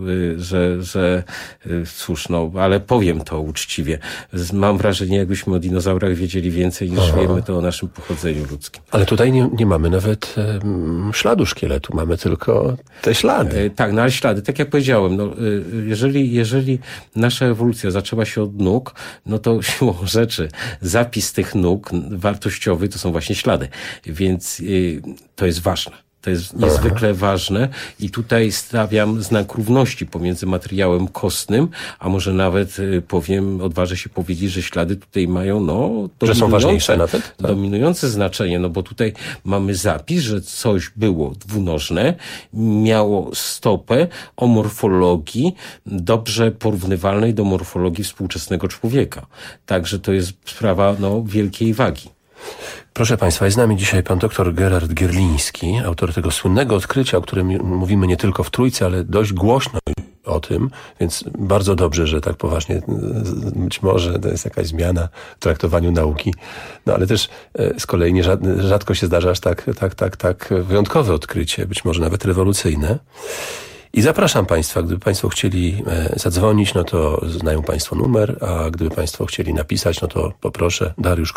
że cóż, no, ale powiem to uczciwie. Mam wrażenie, jakbyśmy o dinozaurach wiedzieli więcej niż wiemy to o naszym pochodzeniu ludzkim. Ale tutaj nie mamy nawet śladu szkieletu, mamy tylko te ślady. Tak, no ale ślady, tak jak powiedziałem, no, jeżeli nasza ewolucja zaczęła się od nóg, no to siłą rzeczy zapis tych nóg wartościowy to są właśnie ślady, więc to jest ważne. To jest niezwykle ważne i tutaj stawiam znak równości pomiędzy materiałem kostnym, a może nawet odważę się powiedzieć, że ślady tutaj mają że są ważniejsze nawet? Tak. Dominujące znaczenie, no bo tutaj mamy zapis, że coś było dwunożne, miało stopę o morfologii dobrze porównywalnej do morfologii współczesnego człowieka. Także to jest sprawa wielkiej wagi. Proszę Państwa, jest z nami dzisiaj pan dr Gerard Gierliński, autor tego słynnego odkrycia, o którym mówimy nie tylko w Trójce, ale dość głośno o tym, więc bardzo dobrze, że tak poważnie, być może to jest jakaś zmiana w traktowaniu nauki, no ale też z kolei rzadko się zdarza aż tak wyjątkowe odkrycie, być może nawet rewolucyjne. I zapraszam Państwa, gdyby Państwo chcieli zadzwonić, no to znają Państwo numer, a gdyby Państwo chcieli napisać, no to poproszę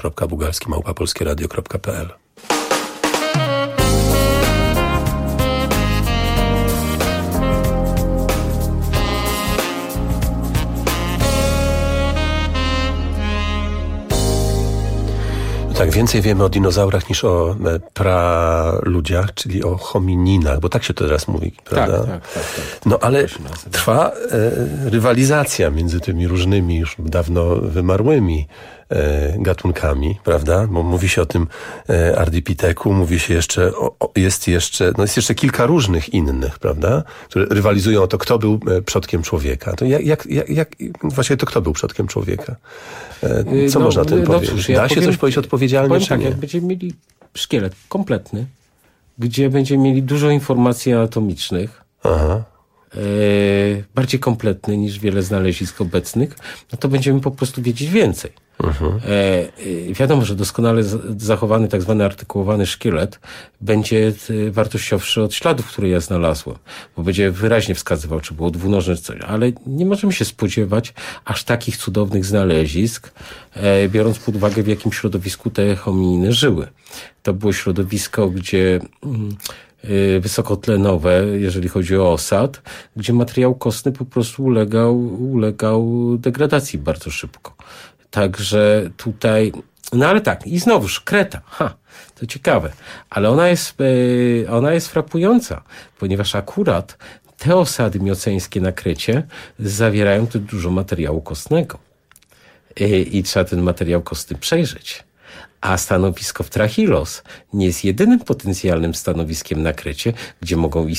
dariusz.bugalski@polskieradio.pl. Tak, więcej wiemy o dinozaurach niż o praludziach, czyli o homininach, bo tak się to teraz mówi, prawda? Tak. No ale trwa rywalizacja między tymi różnymi, już dawno wymarłymi gatunkami, prawda? Bo mówi się o tym Ardipiteku, mówi się jeszcze, jest jeszcze kilka różnych innych, prawda? Które rywalizują o to, kto był przodkiem człowieka. To właśnie kto był przodkiem człowieka? Co można o tym powiedzieć? Cóż, da się coś powiedzieć odpowiedzialnie, czy nie? Jak będziemy mieli szkielet kompletny, gdzie będziemy mieli dużo informacji anatomicznych, bardziej kompletny niż wiele znalezisk obecnych, no to będziemy po prostu wiedzieć więcej. Wiadomo, że doskonale zachowany tak zwany artykułowany szkielet będzie wartościowszy od śladów, które ja znalazłem, bo będzie wyraźnie wskazywał, czy było dwunożne, czy coś, ale nie możemy się spodziewać aż takich cudownych znalezisk, biorąc pod uwagę, w jakim środowisku te homininy żyły. To było środowisko, gdzie wysokotlenowe, jeżeli chodzi o osad, gdzie materiał kostny po prostu ulegał degradacji bardzo szybko. Także tutaj, no ale tak, i znowuż Kreta, to ciekawe, ale ona jest frapująca, ponieważ akurat te osady mioceńskie na Krecie zawierają tu dużo materiału kostnego i trzeba ten materiał kostny przejrzeć. A stanowisko w Trachilos nie jest jedynym potencjalnym stanowiskiem na Krecie, gdzie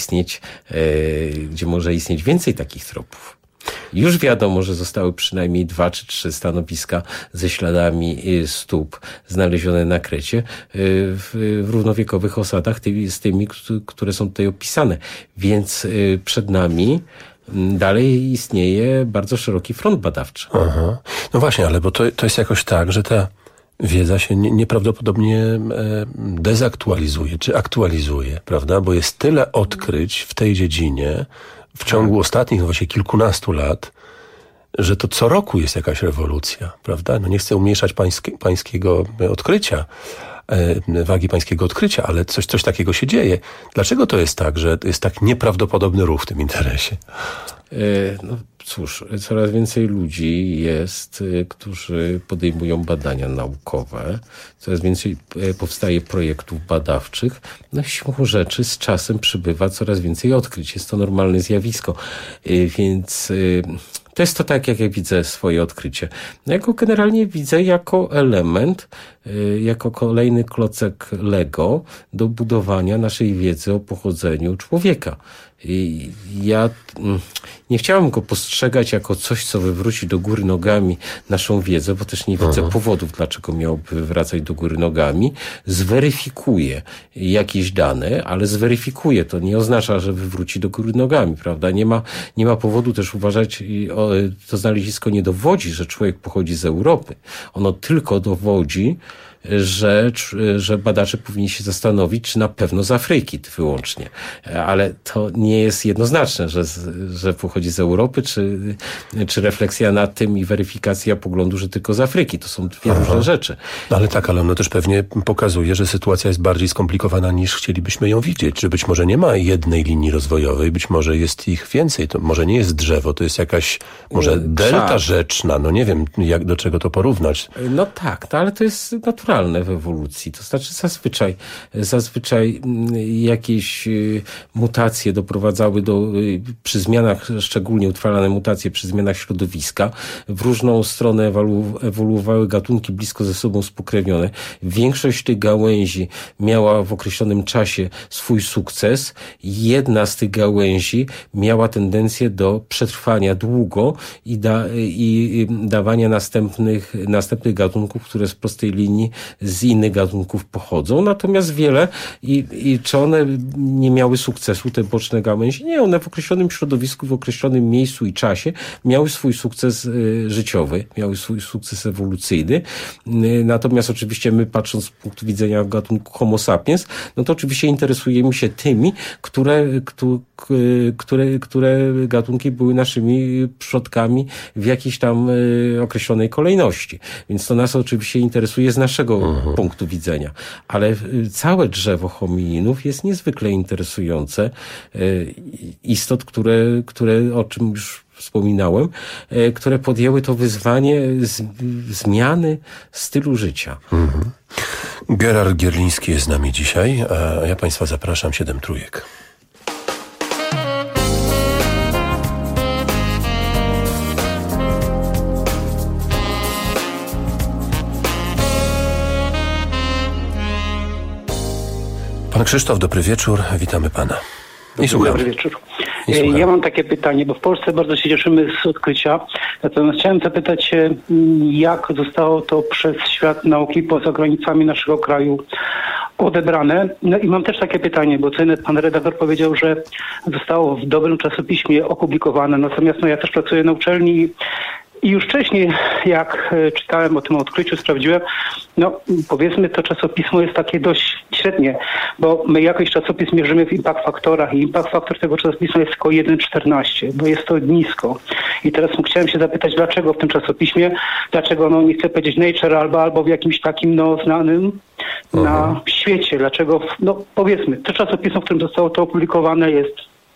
może istnieć więcej takich tropów. Już wiadomo, że zostały przynajmniej 2 czy 3 stanowiska ze śladami stóp znalezione na Krecie w równowiekowych osadach z tymi, które są tutaj opisane. Więc przed nami dalej istnieje bardzo szeroki front badawczy. Aha. No właśnie, ale bo to jest jakoś tak, że ta wiedza się nieprawdopodobnie dezaktualizuje, czy aktualizuje, prawda? Bo jest tyle odkryć w tej dziedzinie w ciągu ostatnich właśnie kilkunastu lat, że to co roku jest jakaś rewolucja, prawda? No nie chcę umniejszać pańskiego odkrycia, wagi pańskiego odkrycia, ale coś takiego się dzieje. Dlaczego to jest tak, że jest tak nieprawdopodobny ruch w tym interesie? No cóż, coraz więcej ludzi jest, którzy podejmują badania naukowe. Coraz więcej powstaje projektów badawczych. No siłą rzeczy z czasem przybywa coraz więcej odkryć. Jest to normalne zjawisko. Więc to jest to tak, jak ja widzę swoje odkrycie. No ja go generalnie widzę jako element, jako kolejny klocek Lego do budowania naszej wiedzy o pochodzeniu człowieka. I ja nie chciałem go postrzegać jako coś, co wywróci do góry nogami naszą wiedzę, bo też nie widzę powodów, dlaczego miałby wywracać do góry nogami. Zweryfikuje jakieś dane, ale zweryfikuje. To nie oznacza, że wywróci do góry nogami, prawda? Nie ma powodu też uważać, to znalezisko nie dowodzi, że człowiek pochodzi z Europy. Ono tylko dowodzi, że badacze powinni się zastanowić, czy na pewno z Afryki wyłącznie. Ale to nie jest jednoznaczne, że pochodzi z Europy, czy refleksja nad tym i weryfikacja poglądu, że tylko z Afryki. To są dwie różne rzeczy. No ale tak, ale ono też pewnie pokazuje, że sytuacja jest bardziej skomplikowana niż chcielibyśmy ją widzieć. Że być może nie ma jednej linii rozwojowej, być może jest ich więcej. To może nie jest drzewo, to jest jakaś może delta rzeczna. No nie wiem, do czego to porównać. No tak, no ale to jest naturalne w ewolucji. To znaczy zazwyczaj jakieś mutacje doprowadzały przy zmianach, szczególnie utrwalane mutacje przy zmianach środowiska, w różną stronę ewoluowały gatunki blisko ze sobą spokrewnione. Większość tych gałęzi miała w określonym czasie swój sukces. Jedna z tych gałęzi miała tendencję do przetrwania długo i dawania następnych gatunków, które z prostej linii z innych gatunków pochodzą. Natomiast wiele czy one nie miały sukcesu, te boczne gałęzi? Nie, one w określonym środowisku, w określonym miejscu i czasie miały swój sukces życiowy, miały swój sukces ewolucyjny. Natomiast oczywiście my, patrząc z punktu widzenia gatunku Homo sapiens, no to oczywiście interesujemy się tymi, które gatunki były naszymi przodkami w jakiejś tam określonej kolejności. Więc to nas oczywiście interesuje z naszego punktu widzenia. Ale całe drzewo homininów jest niezwykle interesujące. Istot, które o czym już wspominałem, które podjęły to wyzwanie zmiany stylu życia. Gerard Gierliński jest z nami dzisiaj, a ja Państwa zapraszam 7 trójek. Pan Krzysztof, dobry wieczór, witamy Pana. Dobry wieczór. Ja mam takie pytanie, bo w Polsce bardzo się cieszymy z odkrycia, natomiast chciałem zapytać się, jak zostało to przez świat nauki poza granicami naszego kraju odebrane. No i mam też takie pytanie, bo pan redaktor powiedział, że zostało w dobrym czasopiśmie opublikowane, natomiast ja też pracuję na uczelni i już wcześniej, jak czytałem o tym odkryciu, sprawdziłem, powiedzmy, to czasopismo jest takie dość średnie, bo my jakoś czasopis mierzymy w impact faktorach i impact faktor tego czasopisma jest tylko 1,14, bo jest to nisko. I teraz chciałem się zapytać, dlaczego w tym czasopiśmie, dlaczego, nie chcę powiedzieć Nature albo w jakimś takim, znanym na świecie, dlaczego, powiedzmy, to czasopismo, w którym zostało to opublikowane jest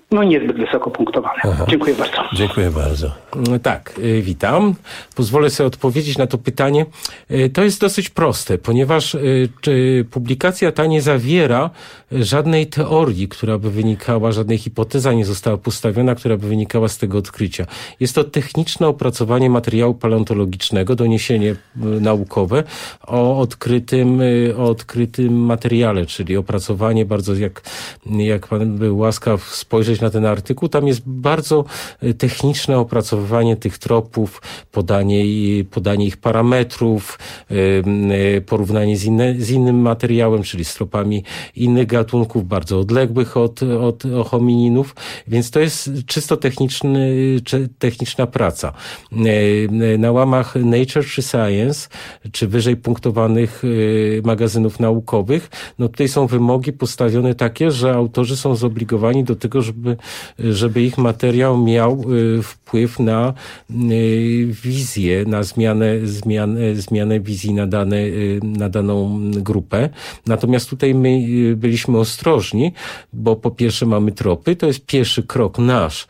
niezbyt wysoko punktowane. Dziękuję bardzo. Dziękuję bardzo. Tak, witam. Pozwolę sobie odpowiedzieć na to pytanie. To jest dosyć proste, ponieważ publikacja ta nie zawiera żadnej teorii, która by wynikała, żadnej hipoteza nie została postawiona, która by wynikała z tego odkrycia. Jest to techniczne opracowanie materiału paleontologicznego, doniesienie naukowe o odkrytym materiale, czyli opracowanie bardzo, jak pan był łaskaw spojrzeć na ten artykuł, tam jest bardzo techniczne opracowywanie tych tropów, podanie ich parametrów, porównanie z innym materiałem, czyli z tropami innych gatunków, bardzo odległych od homininów, więc to jest czysto techniczna praca. Na łamach Nature czy Science, czy wyżej punktowanych magazynów naukowych, tutaj są wymogi postawione takie, że autorzy są zobligowani do tego, żeby ich materiał miał wpływ na wizję, na zmianę wizji na daną grupę. Natomiast tutaj my byliśmy ostrożni, bo po pierwsze mamy tropy, to jest pierwszy krok nasz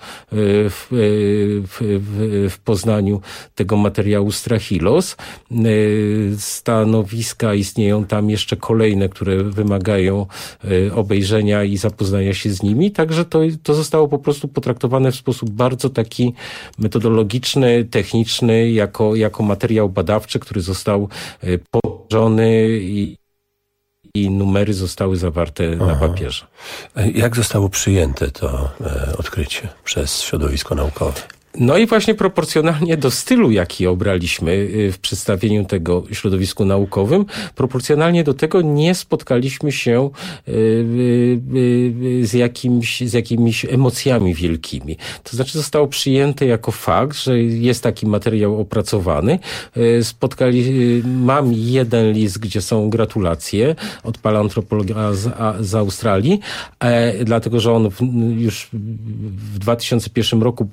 w poznaniu tego materiału Strahilos. Stanowiska istnieją tam jeszcze kolejne, które wymagają obejrzenia i zapoznania się z nimi, także to zostało po prostu potraktowane w sposób bardzo taki metodologiczny, techniczny, jako materiał badawczy, który został położony i numery zostały zawarte na papierze. Jak zostało przyjęte to odkrycie przez środowisko naukowe? No i właśnie proporcjonalnie do stylu, jaki obraliśmy w przedstawieniu tego środowisku naukowym, proporcjonalnie do tego nie spotkaliśmy się z jakimiś emocjami wielkimi. To znaczy zostało przyjęte jako fakt, że jest taki materiał opracowany. Mam jeden list, gdzie są gratulacje od paleoantropologa z Australii, dlatego że on już w 2001 roku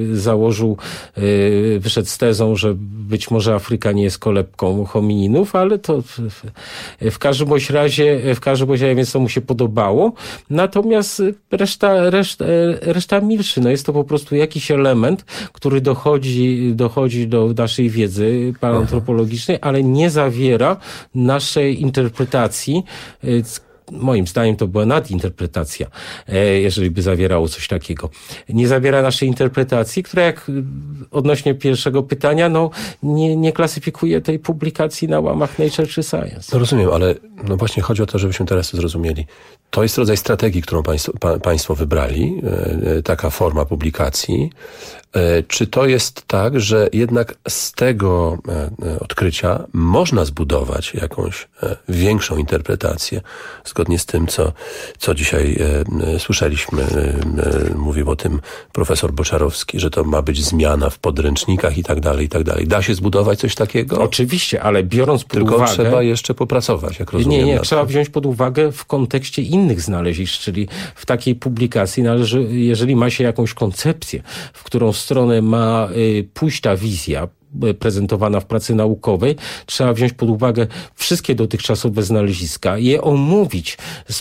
wyszedł z tezą, że być może Afryka nie jest kolebką homininów, ale to w każdym bądź razie więc to mu się podobało. Natomiast reszta milczy. Jest to po prostu jakiś element, który dochodzi do naszej wiedzy paleoantropologicznej, ale nie zawiera naszej interpretacji. Moim zdaniem to była nadinterpretacja, jeżeli by zawierało coś takiego. Nie zawiera naszej interpretacji, która jak odnośnie pierwszego pytania, nie klasyfikuje tej publikacji na łamach Nature czy Science. Rozumiem, ale właśnie chodzi o to, żebyśmy teraz to zrozumieli. To jest rodzaj strategii, którą państwo wybrali, taka forma publikacji. Czy to jest tak, że jednak z tego odkrycia można zbudować jakąś większą interpretację, zgodnie z tym, co dzisiaj słyszeliśmy, mówił o tym profesor Boczarowski, że to ma być zmiana w podręcznikach i tak dalej, i tak dalej. Da się zbudować coś takiego? Oczywiście, ale biorąc pod uwagę... Tylko trzeba jeszcze popracować, jak rozumiem. Nie, trzeba wziąć pod uwagę w kontekście innych znalezisk, czyli w takiej publikacji należy, jeżeli ma się jakąś koncepcję, w którą stronę ma pójść ta wizja prezentowana w pracy naukowej, trzeba wziąć pod uwagę wszystkie dotychczasowe znaleziska, je omówić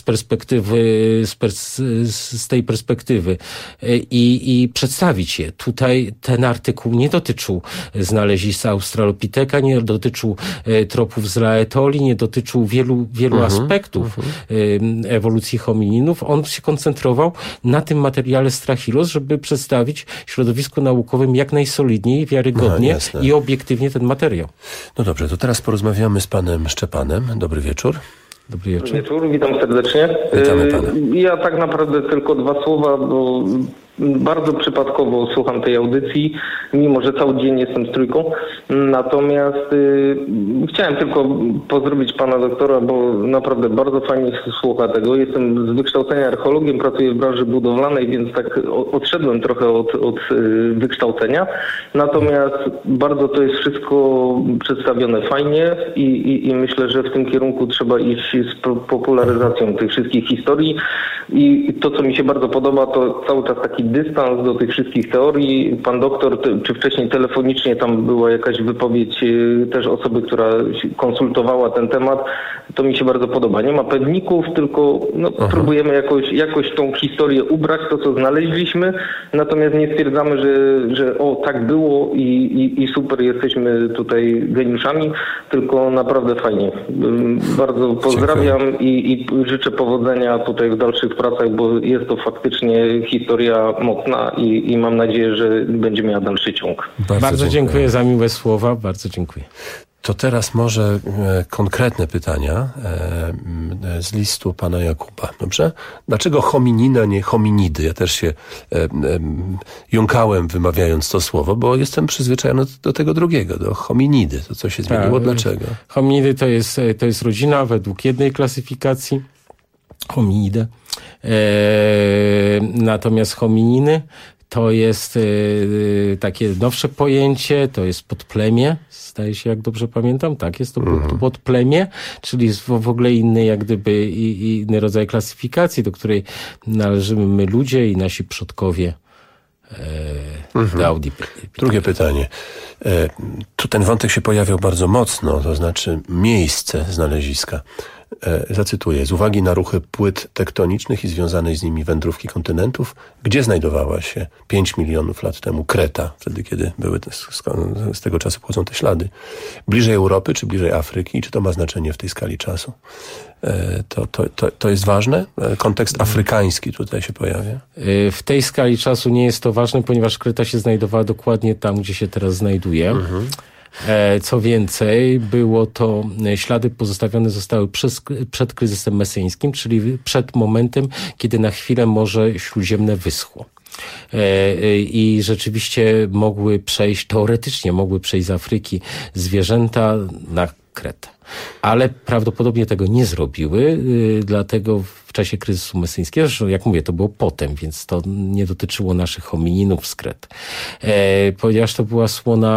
z tej perspektywy i przedstawić je. Tutaj ten artykuł nie dotyczył znalezisk Australopitheka, nie dotyczył tropów z Laetoli, nie dotyczył wielu aspektów ewolucji homininów. On się koncentrował na tym materiale Strahilos, żeby przedstawić środowisku naukowym jak najsolidniej, wiarygodnie i obiektywnie ten materiał. No dobrze, to teraz porozmawiamy z panem Szczepanem. Dobry wieczór. Dobry wieczór. Dobry wieczór, witam serdecznie. Witamy pana. Ja tak naprawdę tylko 2 słowa, bo bardzo przypadkowo słucham tej audycji, mimo że cały dzień jestem z Trójką. Natomiast chciałem tylko pozdrowić pana doktora, bo naprawdę bardzo fajnie słucha tego. Jestem z wykształcenia archeologiem, pracuję w branży budowlanej, więc tak odszedłem trochę od wykształcenia. Natomiast bardzo to jest wszystko przedstawione fajnie i myślę, że w tym kierunku trzeba iść z popularyzacją tych wszystkich historii. I to, co mi się bardzo podoba, to cały czas taki dystans do tych wszystkich teorii. Pan doktor, czy wcześniej telefonicznie tam była jakaś wypowiedź też osoby, która konsultowała ten temat, To mi się bardzo podoba. Nie ma pewników, tylko próbujemy jakoś tą historię ubrać, to co znaleźliśmy, natomiast nie stwierdzamy, że tak było i super, jesteśmy tutaj geniuszami, tylko naprawdę fajnie. Bardzo pozdrawiam i życzę powodzenia tutaj w dalszych pracach, bo jest to faktycznie historia mocna i mam nadzieję, że będzie miała dalszy ciąg. Bardzo dziękuję za miłe słowa, bardzo dziękuję. To teraz może konkretne pytania z listu pana Jakuba. Dobrze? Dlaczego hominina, nie hominidy? Ja też się jąkałem wymawiając to słowo, bo jestem przyzwyczajony do tego drugiego, do hominidy. To co się zmieniło? Dlaczego? Hominidy to jest rodzina według jednej klasyfikacji. Hominidy. Natomiast homininy to jest takie nowsze pojęcie, to jest podplemię, zdaje się, jak dobrze pamiętam, tak, jest to podplemię, czyli jest w ogóle inny, jak gdyby inny rodzaj klasyfikacji, do której należymy my ludzie i nasi przodkowie. Drugie pytanie. Tu ten wątek się pojawiał bardzo mocno, to znaczy miejsce znaleziska. Zacytuję. Z uwagi na ruchy płyt tektonicznych i związanej z nimi wędrówki kontynentów, gdzie znajdowała się 5 milionów lat temu Kreta, wtedy kiedy były z tego czasu pochodzą te ślady. Bliżej Europy czy bliżej Afryki? Czy to ma znaczenie w tej skali czasu? To jest ważne? Kontekst afrykański tutaj się pojawia? W tej skali czasu nie jest to ważne, ponieważ Kreta się znajdowała dokładnie tam, gdzie się teraz znajduje. Co więcej, ślady pozostawione zostały przed kryzysem mesyjskim, czyli przed momentem, kiedy na chwilę Morze Śródziemne wyschło. I rzeczywiście teoretycznie mogły przejść z Afryki zwierzęta na Kretę. Ale prawdopodobnie tego nie zrobiły, dlatego w czasie kryzysu mesyjskiego, zresztą jak mówię, to było potem, więc to nie dotyczyło naszych homininów z Kret. Ponieważ to była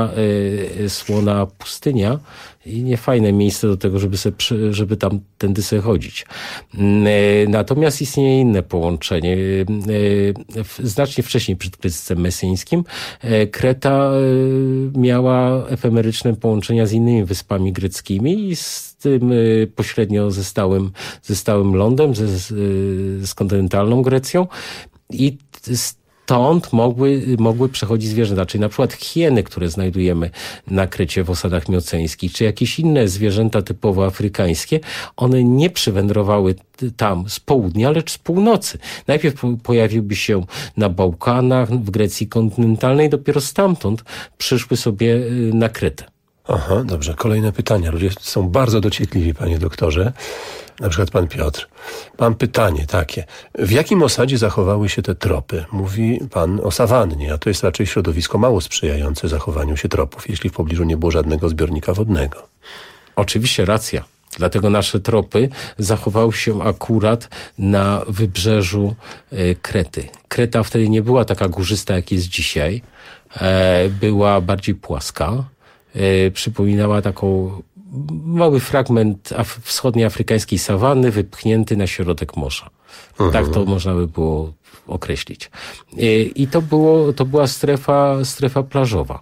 słona pustynia i niefajne miejsce do tego, żeby tam tędy sobie chodzić. Natomiast istnieje inne połączenie. Znacznie wcześniej, przed kryzysem mesyjskim, Kreta miała efemeryczne połączenia z innymi wyspami greckimi i z tym pośrednio ze stałym lądem, z kontynentalną Grecją i stąd mogły przechodzić zwierzęta, czyli na przykład hieny, które znajdujemy na Krecie w osadach mioceńskich, czy jakieś inne zwierzęta typowo afrykańskie, one nie przywędrowały tam z południa, lecz z północy. Najpierw pojawiłby się na Bałkanach, w Grecji kontynentalnej, dopiero stamtąd przyszły sobie na Kretę. Aha, dobrze. Kolejne pytania. Ludzie są bardzo dociekliwi, panie doktorze. Na przykład pan Piotr. Mam pytanie takie. W jakim osadzie zachowały się te tropy? Mówi pan o sawannie, a to jest raczej środowisko mało sprzyjające zachowaniu się tropów, jeśli w pobliżu nie było żadnego zbiornika wodnego. Oczywiście racja. Dlatego nasze tropy zachowały się akurat na wybrzeżu Krety. Kreta wtedy nie była taka górzysta, jak jest dzisiaj. Była bardziej płaska. Przypominała taką mały fragment wschodniej afrykańskiej sawanny wypchnięty na środek morza. Tak to można by było określić. I to była strefa plażowa.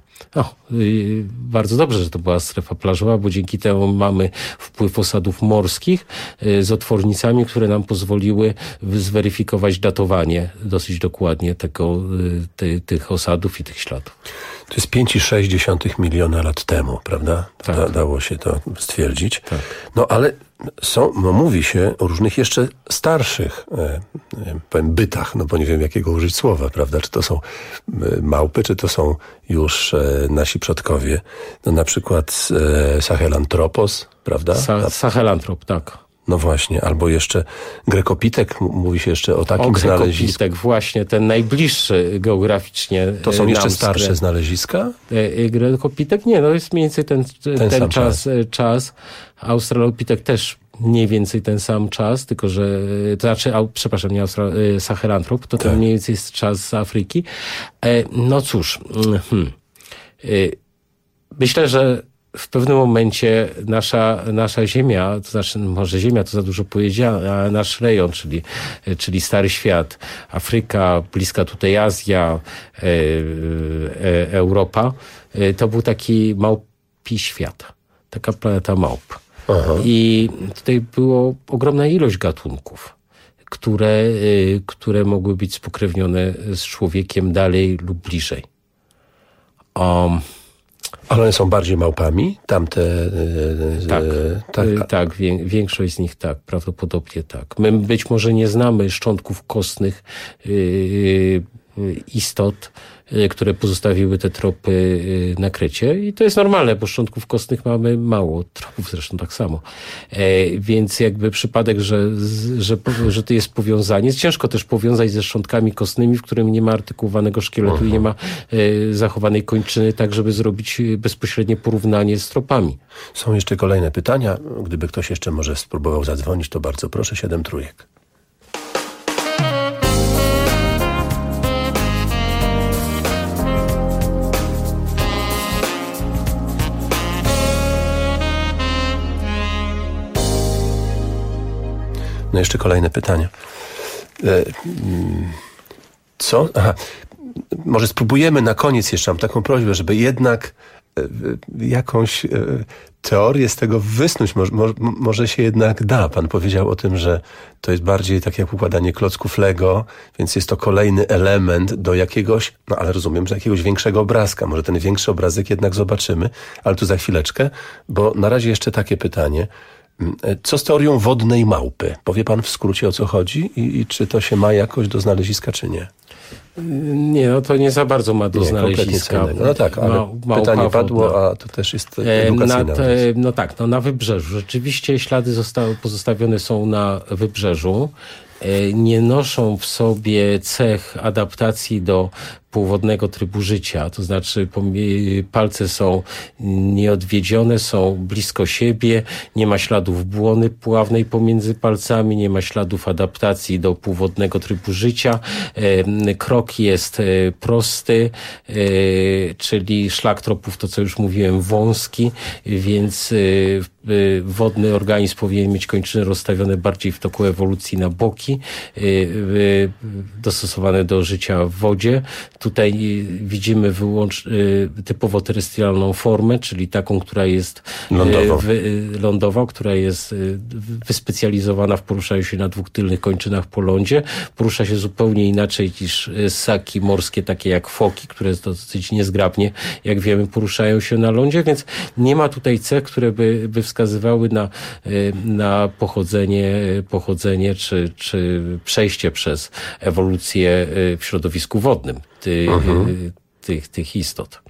Bardzo dobrze, że to była strefa plażowa, bo dzięki temu mamy wpływ osadów morskich z otwornicami, które nam pozwoliły zweryfikować datowanie dosyć dokładnie tych osadów i tych śladów. To jest 5,6 miliona lat temu, prawda? Tak. Dało się to stwierdzić. Tak. No ale mówi się o różnych jeszcze starszych powiem bytach, no bo nie wiem jakiego użyć słowa, prawda? Czy to są małpy, czy to są już nasi przodkowie. No na przykład Sahelanthropos, prawda? Sahelantrop, tak. No właśnie, albo jeszcze Grekopitek, mówi się jeszcze o takim znalezisku. Grekopitek, właśnie, ten najbliższy geograficznie. To są jeszcze starsze znaleziska? Grekopitek nie, no jest mniej więcej ten czas. Australopitek też mniej więcej ten sam czas, tylko że, Sahelantrop, to ten mniej więcej jest czas z Afryki. No cóż, myślę, że w pewnym momencie nasza ziemia, to znaczy może ziemia to za dużo powiedziane, a nasz rejon, czyli Stary Świat, Afryka, bliska tutaj Azja, Europa, to był taki małpi świat, taka planeta małp. I tutaj było ogromna ilość gatunków, które mogły być spokrewnione z człowiekiem dalej lub bliżej. Ale one są bardziej małpami? Tamte... Tak, większość z nich tak, prawdopodobnie tak. My być może nie znamy szczątków kostnych istot, które pozostawiły te tropy na Krecie i to jest normalne, bo szczątków kostnych mamy mało, tropów zresztą tak samo. Więc jakby przypadek, że to jest powiązanie. Jest ciężko też powiązać ze szczątkami kostnymi, w którym nie ma artykułowanego szkieletu i nie ma zachowanej kończyny, tak żeby zrobić bezpośrednie porównanie z tropami. Są jeszcze kolejne pytania. Gdyby ktoś jeszcze może spróbował zadzwonić, to bardzo proszę, 7 trójek. No jeszcze kolejne pytania. Co? Aha. Może spróbujemy na koniec jeszcze, mam taką prośbę, żeby jednak jakąś teorię z tego wysnuć. Może się jednak da. Pan powiedział o tym, że to jest bardziej tak jak układanie klocków Lego, więc jest to kolejny element do jakiegoś, no ale rozumiem, że jakiegoś większego obrazka. Może ten większy obrazek jednak zobaczymy, ale tu za chwileczkę, bo na razie jeszcze takie pytanie. Co z teorią wodnej małpy? Powie pan w skrócie, o co chodzi i czy to się ma jakoś do znaleziska, czy nie? Nie, no to nie za bardzo ma do znaleziska. No tak, ale pytanie padło, a to też jest edukacyjne. No tak, na wybrzeżu. Rzeczywiście ślady pozostawione są na wybrzeżu. Nie noszą w sobie cech adaptacji do półwodnego trybu życia, to znaczy palce są nieodwiedzione, są blisko siebie, nie ma śladów błony pławnej pomiędzy palcami, nie ma śladów adaptacji do półwodnego trybu życia. Krok jest prosty, czyli szlak tropów, to co już mówiłem, wąski, więc wodny organizm powinien mieć kończyny rozstawione bardziej w toku ewolucji na boki, dostosowane do życia w wodzie. Tutaj widzimy typowo terestrialną formę, czyli taką, która jest lądowa, która jest wyspecjalizowana w poruszaniu się na dwóch tylnych kończynach po lądzie. Porusza się zupełnie inaczej niż ssaki morskie, takie jak foki, które dosyć niezgrabnie, jak wiemy, poruszają się na lądzie, więc nie ma tutaj cech, które by wskazywały na pochodzenie czy przejście przez ewolucję w środowisku wodnym tych istot.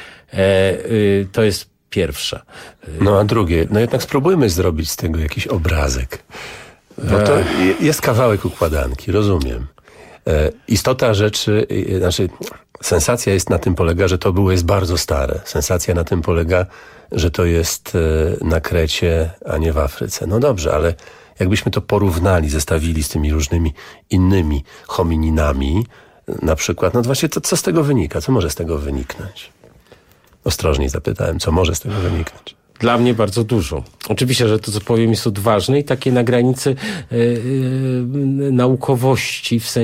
To jest pierwsze. No a drugie, no jednak spróbujmy zrobić z tego jakiś obrazek. Bo to jest kawałek układanki, rozumiem. Istota rzeczy, sensacja jest na tym polega, że to jest bardzo stare. Sensacja na tym polega, że to jest na Krecie, a nie w Afryce. No dobrze, ale jakbyśmy to porównali, zestawili z tymi różnymi innymi homininami, na przykład, no właśnie, co z tego wynika? Co może z tego wyniknąć? Ostrożniej zapytałem, co może z tego wyniknąć? Dla mnie bardzo dużo. Oczywiście, że to, co powiem, jest odważne i takie na granicy naukowości, w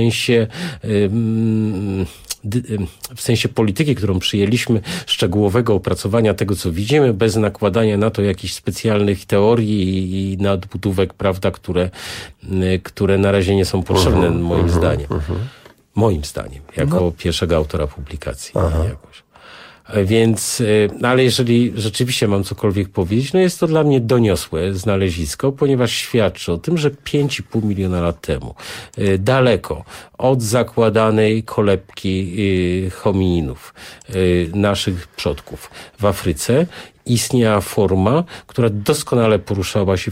sensie polityki, którą przyjęliśmy, szczegółowego opracowania tego, co widzimy, bez nakładania na to jakichś specjalnych teorii i nadbudówek, prawda, które na razie nie są potrzebne, moim zdaniem. Moim zdaniem, jako pierwszego autora publikacji. Jakoś. Więc, ale jeżeli rzeczywiście mam cokolwiek powiedzieć, no jest to dla mnie doniosłe znalezisko, ponieważ świadczy o tym, że 5,5 miliona lat temu, daleko od zakładanej kolebki homininów, naszych przodków w Afryce, istniała forma, która doskonale poruszała się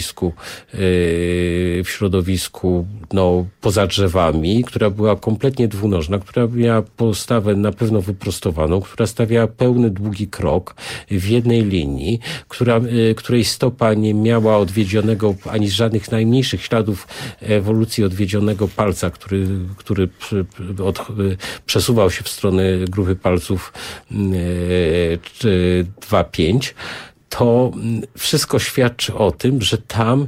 w środowisku poza drzewami, która była kompletnie dwunożna, która miała postawę na pewno wyprostowaną, która stawiała pełny, długi krok w jednej linii, której stopa nie miała odwiedzionego ani żadnych najmniejszych śladów ewolucji odwiedzionego palca, który przesuwał się w stronę grupy palców 2-5, to wszystko świadczy o tym, że tam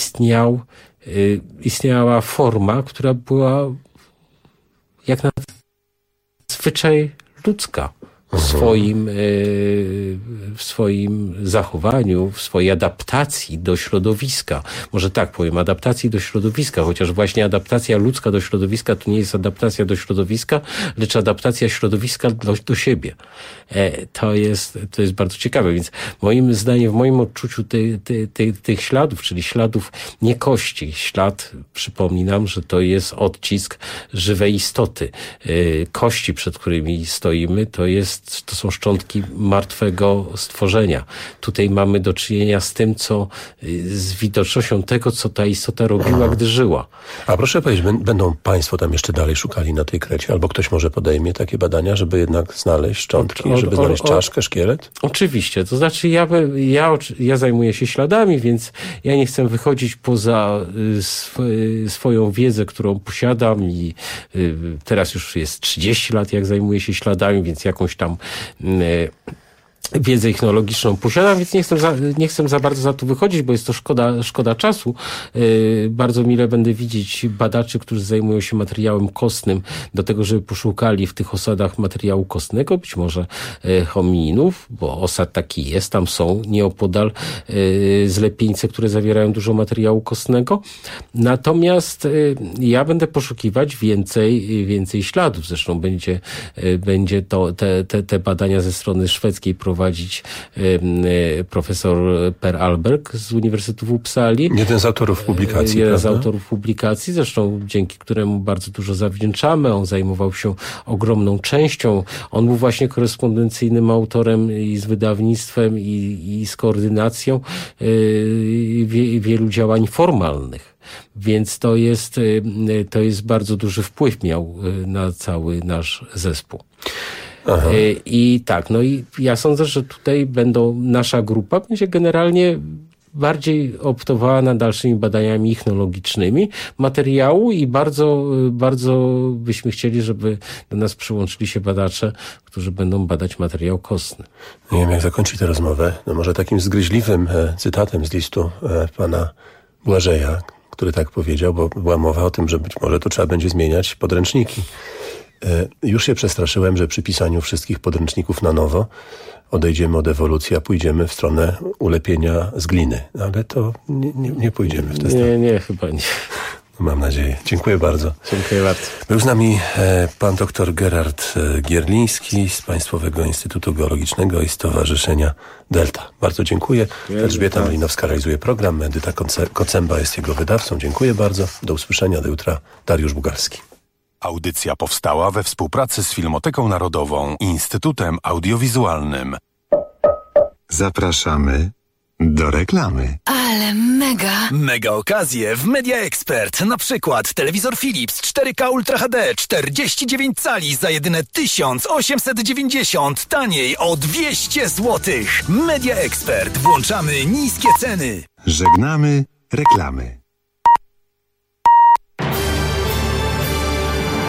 istniała forma, która była jak na zwyczaj ludzka. w swoim zachowaniu, w swojej adaptacji do środowiska. Może tak powiem, adaptacji do środowiska, chociaż właśnie adaptacja ludzka do środowiska to nie jest adaptacja do środowiska, lecz adaptacja środowiska do siebie. To jest bardzo ciekawe, więc moim zdaniem, w moim odczuciu tych śladów, czyli śladów nie kości, ślad, przypominam, że to jest odcisk żywej istoty. Kości, przed którymi stoimy, to są szczątki martwego stworzenia. Tutaj mamy do czynienia z tym, z widocznością tego, co ta istota robiła, gdy żyła. A proszę powiedzieć, będą państwo tam jeszcze dalej szukali na tej Krecie? Albo ktoś może podejmie takie badania, żeby jednak znaleźć szczątki, żeby znaleźć czaszkę, szkielet? Oczywiście. To znaczy ja zajmuję się śladami, więc ja nie chcę wychodzić poza swoją wiedzę, którą posiadam i teraz już jest 30 lat, jak zajmuję się śladami, więc jakąś tam wiedzę technologiczną posiadam, więc nie chcę za bardzo za to wychodzić, bo jest to szkoda czasu. Bardzo mile będę widzieć badaczy, którzy zajmują się materiałem kostnym, do tego, żeby poszukali w tych osadach materiału kostnego, być może homininów, bo osad taki jest, tam są nieopodal zlepieńce, które zawierają dużo materiału kostnego. Natomiast ja będę poszukiwać więcej śladów. Zresztą będzie te badania ze strony szwedzkiej prowadzić profesor Per Alberg z Uniwersytetu w Uppsali. Jeden z autorów publikacji, Jeden z autorów publikacji, zresztą dzięki któremu bardzo dużo zawdzięczamy. On zajmował się ogromną częścią. On był właśnie korespondencyjnym autorem i z wydawnictwem, i z koordynacją wielu działań formalnych. Więc to jest bardzo duży wpływ miał na cały nasz zespół. Aha. I tak, i ja sądzę, że tutaj nasza grupa będzie generalnie bardziej optowała dalszymi badaniami ichnologicznymi materiału i bardzo, bardzo byśmy chcieli, żeby do nas przyłączyli się badacze, którzy będą badać materiał kostny. Nie wiem, jak zakończyć tę rozmowę. Może takim zgryźliwym cytatem z listu pana Błażeja, który tak powiedział, bo była mowa o tym, że być może tu trzeba będzie zmieniać podręczniki. Już się przestraszyłem, że przy pisaniu wszystkich podręczników na nowo odejdziemy od ewolucji, a pójdziemy w stronę ulepienia z gliny. Ale to nie pójdziemy w tę stronę. Nie, chyba nie. Mam nadzieję. Dziękuję bardzo. Dziękuję bardzo. Był z nami pan dr Gerard Gierliński z Państwowego Instytutu Geologicznego i Stowarzyszenia Delta. Bardzo dziękuję. Elżbieta Malinowska realizuje program. Edyta Kocemba jest jego wydawcą. Dziękuję bardzo. Do usłyszenia. Do jutra. Dariusz Bugalski. Audycja powstała we współpracy z Filmoteką Narodową i Instytutem Audiowizualnym. Zapraszamy do reklamy. Ale mega! Mega okazje w Media Expert. Na przykład telewizor Philips 4K Ultra HD 49 cali za jedyne 1890, taniej o 200 zł. Media Expert. Włączamy niskie ceny. Żegnamy reklamy.